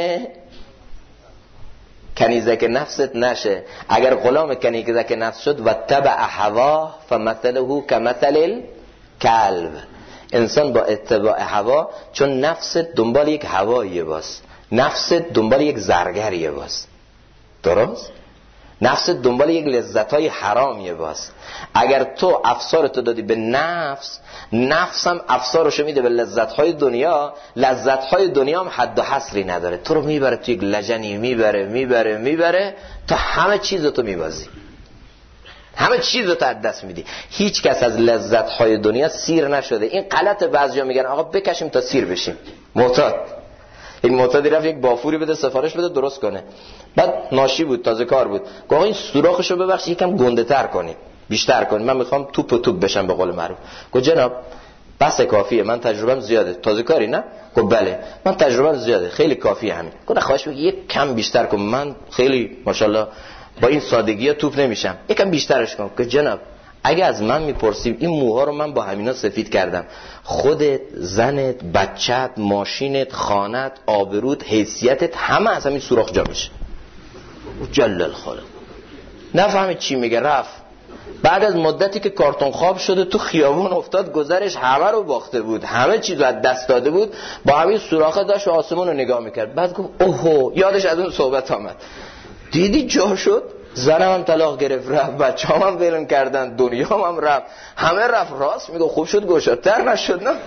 کنیزک نفست نشه. اگر غلام کنیزک نفس شد و تبع هوا فمثله کمثل الکلب، انسان با اتباع هوا، چون نفس دنبال یک هواییه، باز نفس دنبال یک زرگریه، باز درست؟ نفس دنبال یک لذتای حرامیه. باز اگر تو افسارتو دادی به نفس، نفس هم افسارشو میده به لذتهای دنیا، لذتهای دنیا هم حد و حصری نداره، تو رو میبره تو یک لجنی، میبره تا همه چیزتو میبازی، همه چیزتو از دست میدی. هیچ کس از لذتهای دنیا سیر نشده. این غلط بعضیا میگن آقا بکشیم تا سیر بشیم. معتاد، این معتادی رفت یک بافوری بده سفارش بده درست کنه، بعد ناشی بود، تازه کار بود، گفت آقا این سوراخشو ببخش یکم گنده تر کنید، بیشتر کنید، من میخوام توپ بشم به قول معروف. گفت جناب بس کافیه، من تجربه‌ام زیاده. تازه کاری نه؟ گفت بله من تجربه‌ام زیاده، خیلی کافیه همین. گفت خواهش می‌کنم یک کم بیشتر کن، من خیلی ماشاءالله با این سادگی‌ها توپ نمیشم، یکم بیشترش کن. گفت جناب اگه از من میپرسیم این موها رو من با همینا سفید کردم، خودت، زنت، بچت، ماشینت، خانت، آبروت، حیثیتت همه از همین سوراخ جا میشه. جلل خالق نفهمید چی میگه. رفت بعد از مدتی که کارتون خواب شده تو خیابون افتاد، گذرش همه رو باخته بود، همه چیز رو از دست داده بود، با همین سوراخ داشت و آسمون رو نگاه میکرد. بعد گفت اوهو، یادش از اون صحبت آمد، دیدی جا شد، زنم هم طلاق گرفت رفت، بچه‌ام هم ولم کردن، دنیام هم رفت، همه رفت. راست میگه، خوب شد گشادتر نشد نه؟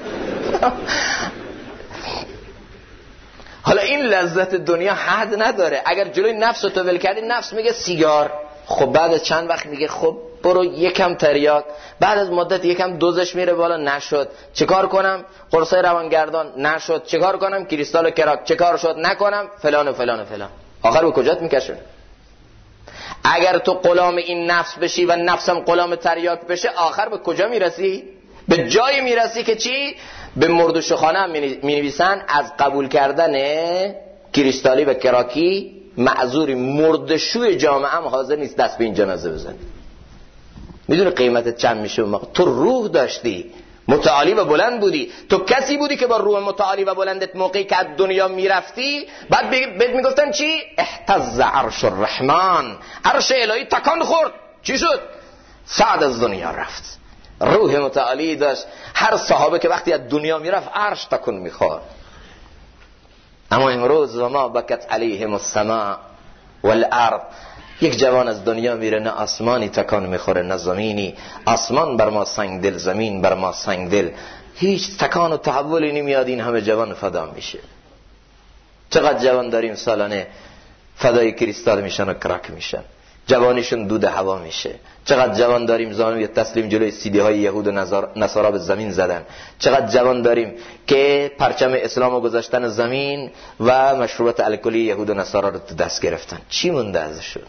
حالا این لذت دنیا حد نداره. اگر جلوی نفس رو تو ول کردی، نفس میگه سیگار، خب بعد از چند وقت میگه خب برو یکم تریاک، بعد از مدت یکم دوزش میره بالا، نشد چیکار کنم؟ قرصای روانگردان، نشد چیکار کنم؟ کریستال و کراک، چیکار شد؟ نکنم فلان و فلان و فلان. آخر به کجات میکشه؟ اگر تو غلام این نفس بشی و نفسم غلام تریاک بشه، آخر به کجا میرسی؟ به جایی میرسی که چی؟ به مردوشخانه هم مینویسن از قبول کردن کریستالی و کراکی معذوری، مردشوی جامعه هم حاضر نیست دست به این جنازه بزنه. میدونه قیمتت چند میشه؟ تو روح داشتی، متعالی و بلند بودی، تو کسی بودی که با روح متعالی و بلندت موقعی که از دنیا میرفتی بعد بهت میگفتن چی؟ اهتز عرش الرحمن، عرش الهی تکان خورد. چی شد؟ سعد از دنیا رفت. روح متعالی داشت. هر صحابه که وقتی از دنیا میرفت عرش تکون میخورد. اما امروز و ما بکت علیهم السماء والارض، یک جوان از دنیا میره، نه آسمانی تکان میخوره نه زمینی. آسمان بر ما سنگ دل، زمین بر ما سنگ دل، هیچ تکان و تحولی نمیاد. این همه جوان فدا میشه. چقدر جوان داریم سالانه فدای کریستال میشن و کراک میشن، جوانیشون دود هوا میشه. چقدر جوان داریم زانوی تسلیم جلوی سیدی های یهود و نصارا به زمین زدن. چقدر جوان داریم که پرچم اسلام رو گذاشتن زمین و مشروبات الکلی یهود و نصارا رو تو دست گرفتن. چی مونده ازشون؟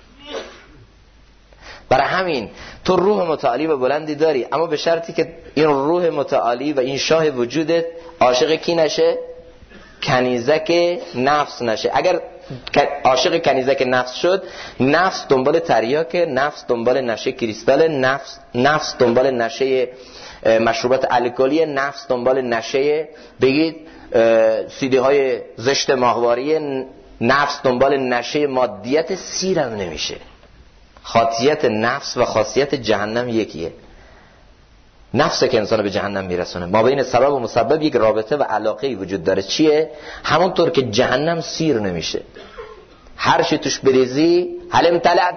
برای همین تو روح متعالی و بلندی داری، اما به شرطی که این روح متعالی و این شاه وجودت عاشق کی نشه؟ کنیزک نفس نشه. اگر عاشق کنیزک نفس شد، نفس دنبال تریاک، نفس دنبال نشه کریستال، نفس دنبال نشه مشروبات الکلی، نفس دنبال نشه بگید سیدی های زشت ماهواری، نفس دنبال نشه مادیت، سیرم نمیشه. خاصیت نفس و خاصیت جهنم یکیه. نفس که انسان به جهنم میرسونه. ما بین سبب و مسبب یک رابطه و علاقه وجود داره. چیه؟ همونطور که جهنم سیر نمیشه، هر چی توش بریزی حلم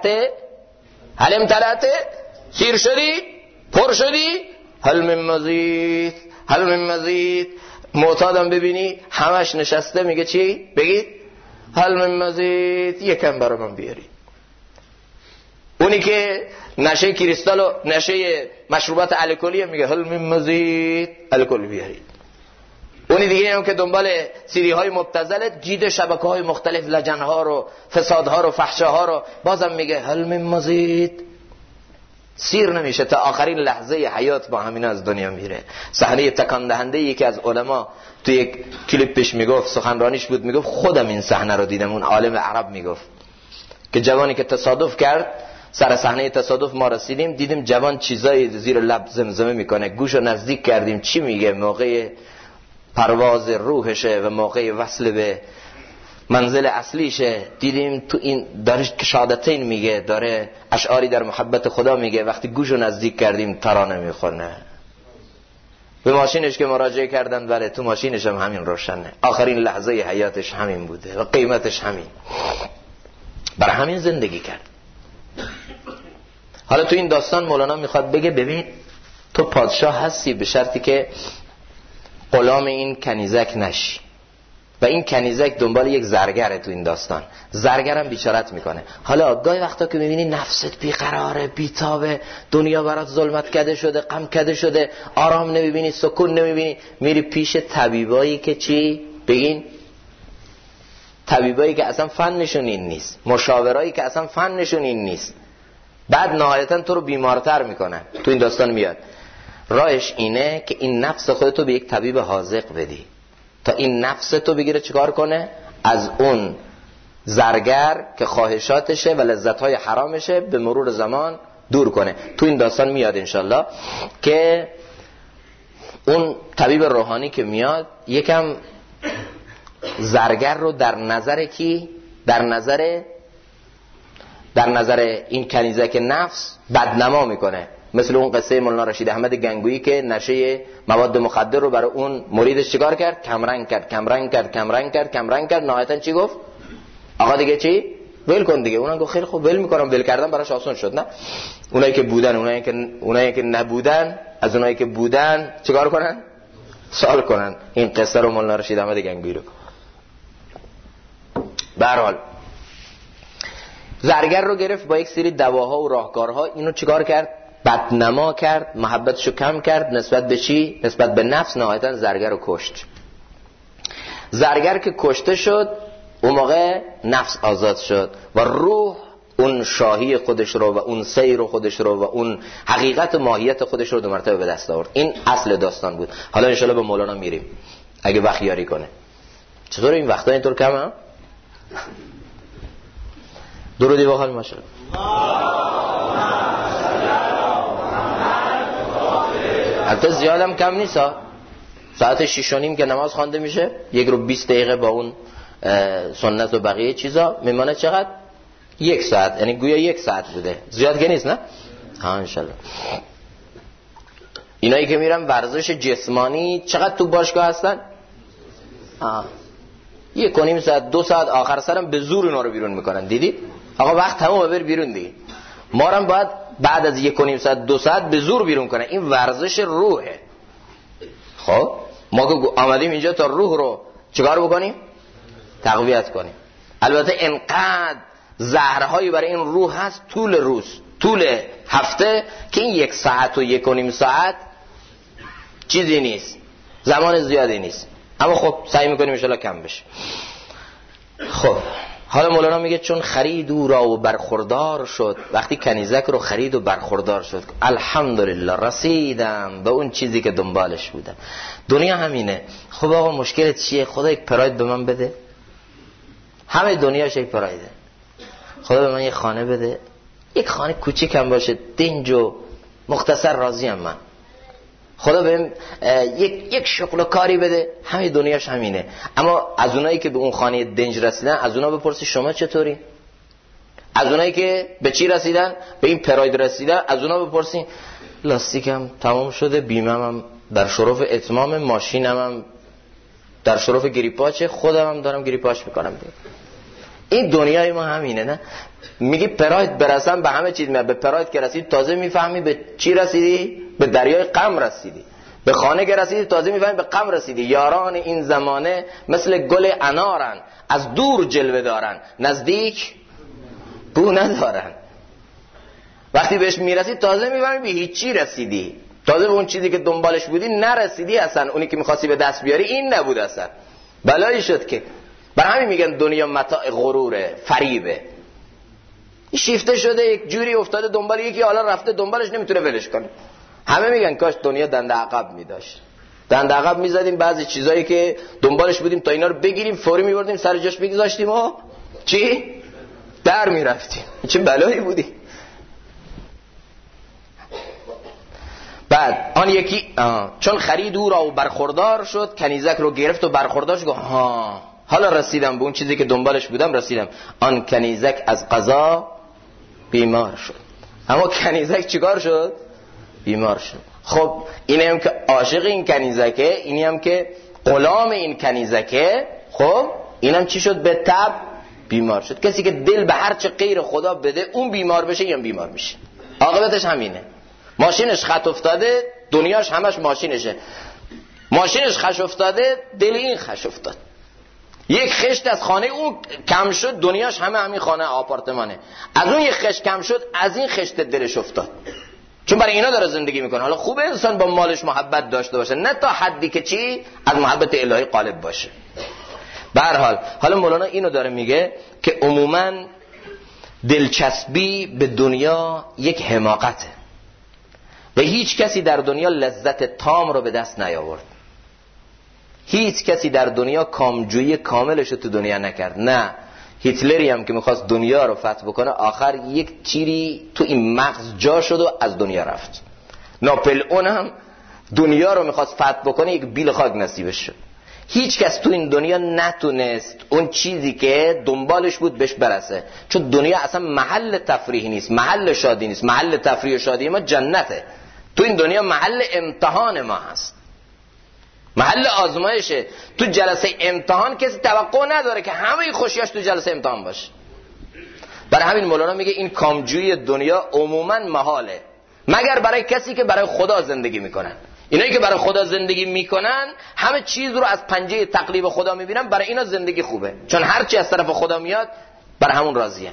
تلعته سیر شدی، پر شدی، هل من مزید. معتادم ببینی همش نشسته میگه چی؟ بگید هل من مزید، یکم برای من بیارید. اونی که نشه کریستال و نشه مشروبات الکلی میگه هل من مزید، الکل بیارید. اونی دیگه هم که دنبال سیدی های مبتذل، جید شبکه های مختلف، لجن ها رو، فساد ها رو، فحشا ها رو، بازم میگه هل من مزید. سیر نمیشه تا آخرین لحظه حیات با همین از دنیا میره. صحنه تکان دهنده یکی از علما تو یک کلیپش میگفت، سخنرانیش بود، میگفت خودم این صحنه رو دیدم. اون عالم عرب میگفت که جوانی که تصادف کرد، سر صحنه تصادف ما رسیدیم، دیدیم جوان چیزای زیر لب زمزمه میکنه، گوشو نزدیک کردیم چی میگه، موقع پرواز روحشه و موقع وصل به منزل اصلیشه. دیدیم تو این داره شهادتین میگه، داره اشعاری در محبت خدا میگه. وقتی گوشو نزدیک کردیم ترانه میخونه. به ماشینش که مراجعه کردن، بله تو ماشینش هم همین روشنه، آخرین لحظه حیاتش همین بوده و قیمتش همین، برای همین زندگی کرد. حالا تو این داستان مولانا میخواد بگه ببین تو پادشاه هستی به شرطی که غلام این کنیزک نشی. و این کنیزک دنبال یک زرگره تو این داستان. زرگرم بیچارت میکنه. حالا گاهی وقتا که میبینی نفست بیقراره، بیتابه، دنیا برات ظلمت کده شده، غم کده شده، آرام نمیبینی، سکون نمیبینی، میری پیش طبیبایی که چی؟ بگین طبیبایی که اصلا فنشون این نیست، مشاورایی که اصلا فنشون این نیست، بعد نهایتا تو رو بیمارتر میکنن. تو این داستان میاد راهش اینه که این نفس خودتو به یک طبیب حاذق بدی تا این نفس تو بگیره چیکار کنه؟ از اون زرگر که خواهشاتشه و لذتهای حرامشه به مرور زمان دور کنه. تو این داستان میاد انشالله که اون طبیب روحانی که میاد یکم زرگر رو در نظر کی؟ در نظر این کنیزک نفس بدنما میکنه. مثل اون قصه مولانا رشید احمد گنگویی که نشه مواد مخدر رو برای اون مریدش چیکار کرد؟ کمرنگ کرد. نهایتا چی گفت؟ آقا دیگه چی؟ ول کن دیگه. اونم گفت خیلی خوب ول میکنم. ول کردن براش آسان شد. نه، اونایی که بودن، اونایی که نبودن، از اونایی که بودن چیکار کنن؟ سوال کنن. این قصه رو مولانا رشید احمد گنگویی رو. به هر حال زرگر رو گرفت با یک سری دواها و راهکارها، اینو چیکار کرد؟ بدنما کرد، محبتشو کم کرد. نسبت به چی؟ نسبت به نفس. نهایتا زرگر رو کشت. زرگر که کشته شد اون موقع نفس آزاد شد و روح اون شاهی خودش رو و اون سیر خودش رو و اون حقیقت و ماهیت خودش رو دو مرتبه به دست آورد. این اصل داستان بود. حالا انشالله به مولانا میریم اگه وقت یاری کنه. چطور این وقتا اینطور کمه؟ درودی بخوال ماشاءالله. البته زیادم کم نیست ها. ساعت 6:30 که نماز خوانده میشه 1 رو 20 دقیقه با اون سنت و بقیه چیزا میمانه چقدر؟ 1 ساعت. یعنی گویا 1 ساعت بوده. زیاد که نیست نه؟ ها انشالله. اینایی که میرن ورزش جسمانی چقدر تو باشگاه هستن؟ 1.5 ساعت 2 ساعت آخر سرم به زور اینا رو بیرون میکنن. دیدید؟ آقا وقت تمومه بر بیرون دیگه. ما هم باید بعد از 1.5 ساعت 2 ساعت به زور بیرون کنه. این ورزش روحه. خب ما که آمدیم اینجا تا روح رو چیکار بکنیم؟ تقویت کنیم. البته انقدر زهرهایی برای این روح هست طول روز، طول هفته، که این 1 ساعت و 1.5 ساعت چیزی نیست، زمان زیادی نیست. اما خب سعی میکنیم انشالله کم بشه. خب حالا مولانا میگه چون خرید او را و برخوردار شد. وقتی کنیزک رو خرید و برخوردار شد، الحمدلله رسیدم به اون چیزی که دنبالش بودم. دنیا همینه. خب آقا مشکلت چیه؟ خدا یک پراید به من بده. همه دنیاش یک پرایده. خدا به من یک خانه بده، یک خانه کوچیکم باشه، دنج و مختصر راضیم من. خدا بهم یک شغل و کاری بده. همه دنیاش همینه. اما از اونایی که به اون خانه دنج رسیدن، از اونا بپرسی شما چطوری؟ از اونایی که به چی رسیدن؟ به این پراید رسیدن، از اونا بپرسی لاستیکم تمام شده، بیمم هم در شرف اتمام، ماشینم هم در شرف گریپاچه، خودم هم دارم گریپاچ میکنم. این دنیای ما همینه. نه میگی پراید برسن به همه چیز. به پراید که رسید تازه میفهمی به چی رسیدی؟ به دریای غم رسیدی. به خانه که رسیدی تازه میفهمی به غم رسیدی. یاران این زمانه مثل گل انارن، از دور جلوه دارن، نزدیک بو ندارن. وقتی بهش میرسی تازه میفهمی به هیچی رسیدی، تازه به اون چیزی که دنبالش بودی نرسیدی. اصلا اونی که میخواستی به دست بیاری این نبود، اصلا بلایی شد که. بر همین میگن دنیا متاع غروره، فریبه. شیفته شده یک جوری افتاده دنبال یکی، حالا رفته دنبالش نمیتونه ولش کنه. همه میگن کاش دنیا دنده عقب میداشت، دنده عقب میزدیم، بعضی چیزایی که دنبالش بودیم تا اینا رو بگیریم فوری میبردیم سر جاش بگذاشتیم و چی در میرفتیم. چه بلایی بودی. بعد آن یکی چون خرید او را و برخوردار شد، کنیزک رو گرفت و برخوردار شد. ها حالا رسیدم به اون چیزی که دنبالش بودم، رسیدم. آن کنیزک از قضا بیمار شد. اما کنیزک چیکار شد؟ بیمار شد. خب اینه هم که عاشق این کنیزکه، اینی هم که غلام این کنیزکه. خب اینم چی شد؟ به تب بیمار شد. کسی که دل به هر چه غیر خدا بده اون بیمار بشه، یا بیمار میشه. عاقبتش همینه. ماشینش خط افتاده، دنیاش همش ماشینشه. ماشینش خش افتاده، دل این خش افتاد. یک خشت از خانه اون کم شد، دنیاش همین خانه آپارتمانه. از اون یک خشت کم شد، از این خشت دلش افتاد. چون برای اینا داره زندگی میکنه. حالا خوبه انسان با مالش محبت داشته باشه، نه تا حدی که چی از محبت الهی غالب باشه. به هر حال حالا مولانا اینو داره میگه که عموما دلچسبی به دنیا یک حماقته و هیچ کسی در دنیا لذت تام رو به دست نیاورد. هیچ کسی در دنیا کامجویی کاملش رو تو دنیا نکرد. نه، هیتلری هم که میخواست دنیا رو فتح بکنه آخر یک تیری تو این مغز جا شد و از دنیا رفت. ناپلئون هم دنیا رو میخواست فتح بکنه، یک بیل خاک نصیبش شد. هیچ کس تو این دنیا نتونست اون چیزی که دنبالش بود بهش برسه. چون دنیا اصلا محل تفریح نیست، محل شادی نیست. محل تفریح و شادی ما جنته. تو این دنیا محل امتحان ما هست، محل آزمایشه. تو جلسه امتحان کسی توقع نداره که همه خوشیاش تو جلسه امتحان باشه. برای همین مولانا میگه این کامجویی دنیا عموما محاله، مگر برای کسی که برای خدا زندگی میکنن. اینایی که برای خدا زندگی میکنن همه چیز رو از پنجه تقلیب خدا میبینن، برای اینا زندگی خوبه، چون هرچی از طرف خدا میاد برای همون راضیه.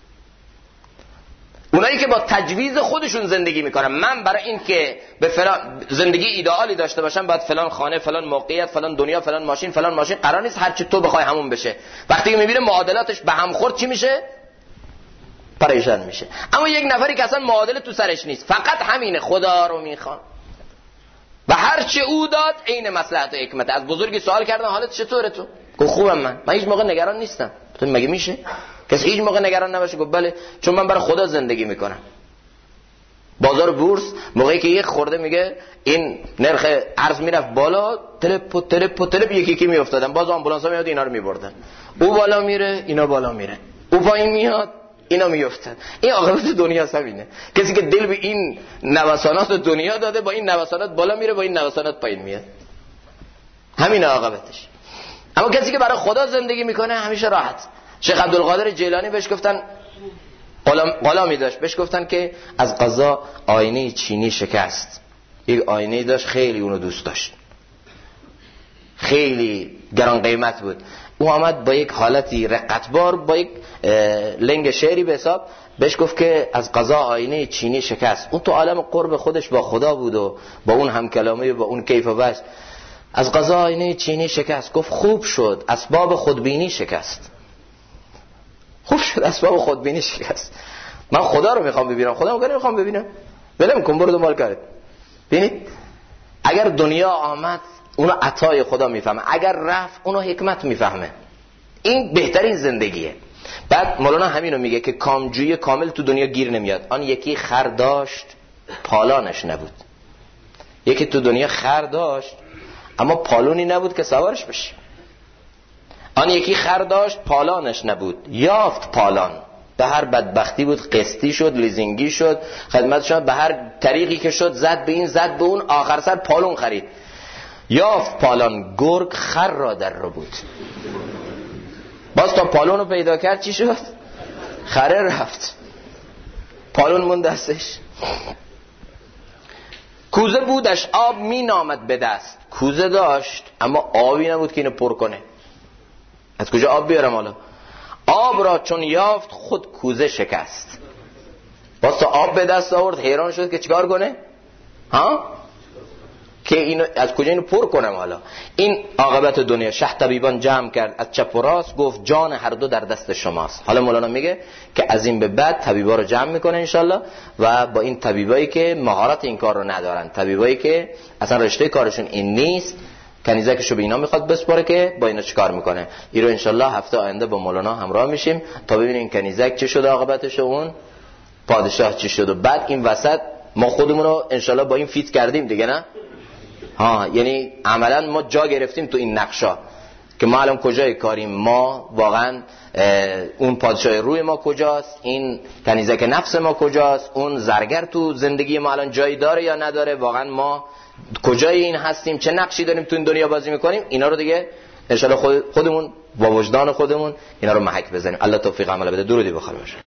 اونایی که با تجویز خودشون زندگی میکنن، من برای این که به فلان زندگی ایدئالی داشته باشم باید فلان خانه، فلان موقعیت، فلان دنیا، فلان ماشین، فلان ماشین. قرار نیست هرچی تو بخوای همون بشه. وقتی که میبینه معادلاتش به هم خورد چی میشه؟ پریشان میشه. اما یک نفری که اصلا معادل تو سرش نیست، فقط همینه، خدا رو میخوان و هرچی او داد عین مصلحت و حکمت. از بزرگی سوال کردن حالت چطوره تو؟ گفت خوبم. من هیچ موقع نگران نیستم. تو مگه میشه کسی هیچ موقع نگران نباشه؟ گفت بله، چون من برای خدا زندگی میکنم. بازار بورس موقعی که یک خورده میگه این نرخ ارز میرفت بالا، تلپ یکی میافتادن، باز آمبولانسا میاد اینا رو میبردن. او بالا میره اینا بالا میره، او پایین میاد اینا میافتن. این عاقبت دنیا همینه. کسی که دل به این نوسانات دنیا داده، با این نوسانات بالا میره، با این نوسانات پایین میاد. همین عاقبتش. اما کسی که برای خدا زندگی میکنه همیشه راحت. شیخ عبدالقادر جیلانی بهش گفتن، غلامی داشت، بهش گفتن که از قضا آینه چینی شکست. یک آینه داشت، خیلی اونو دوست داشت، خیلی گران قیمت بود. او آمد با یک حالتی رقتبار، با یک لنگ شعری به حساب، بهش گفت که از قضا آینه چینی شکست. اون تو عالم قرب خودش با خدا بود و با اون همکلامی و با اون کیف و وجه. از قضا آینه چینی شکست. گفت خوب شد اسباب خودبینی شکست. خوب شد اسباب خودبینی شکست. من خدا رو میخوام ببینم، خدا رو نمیخوام ببینم، ولم کن، برو دنبال کارت. ببینید اگر دنیا آمد اونو عطای خدا میفهمه، اگر رفت اونو حکمت میفهمه. این بهترین زندگیه. بعد مولانا همینو میگه که کامجویی کامل تو دنیا گیر نمیاد. آن یکی خر داشت پالانش نبود. یکی تو دنیا خر داشت اما پالونی نبود که سوارش بشه. آن یکی خر داشت پالانش نبود، یافت پالان. به هر بدبختی بود، قسطی شد، لیزینگی شد، خدمت شد، به هر طریقی که شد، زد به این زد به اون، آخر سر پالون خرید. یافت پالان، گرگ خر را در رو بود. باز تا پالون رو پیدا کرد چی شد؟ خره رفت، پالون مون دستش. کوزه بودش آب می نامد به دست. کوزه داشت اما آبی نبود که اینو پر کنه. از کجا آب بیارم حالا؟ آب را چون یافت خود کوزه شکست. باز تا آب به دست آورد حیران شد که چیکار کنه؟ که اینو از کجا اینو پر کنم. حالا این عاقبت دنیا. شه طبیبان جمع کرد از چپ و راست، گفت جان هر دو در دست شماست. حالا مولانا میگه که از این به بعد طبیبا رو جمع میکنه انشالله، و با این طبیبایی که مهارت این کار رو ندارن، طبیبایی که اصلا رشته کارشون این نیست، کنیزکشو به اینا میخواد بسپاره که با اینا چیکار میکنه. این رو انشالله هفته آینده با مولانا همراه میشیم تا ببینیم کنیزک چی شد، عاقبتش، اون پادشاه چی شد. و بعد این وسط ما خودمون رو انشالله با این فیت کردیم دیگه، نه؟ یعنی عملا ما جا گرفتیم تو این نقشا که ما الان کجای کاریم، ما واقعا اون پادشاه روی ما کجاست، این کنیزک نفس ما کجاست، اون زرگر تو زندگی ما الان جایی داره یا نداره، واقعا ما کجای این هستیم، چه نقشی داریم تو این دنیا بازی میکنیم. اینا رو دیگه انشالله خودمون با وجدان خودمون اینا رو محک بزنیم. الله توفیق عمل بده. درودی بخیر باشه.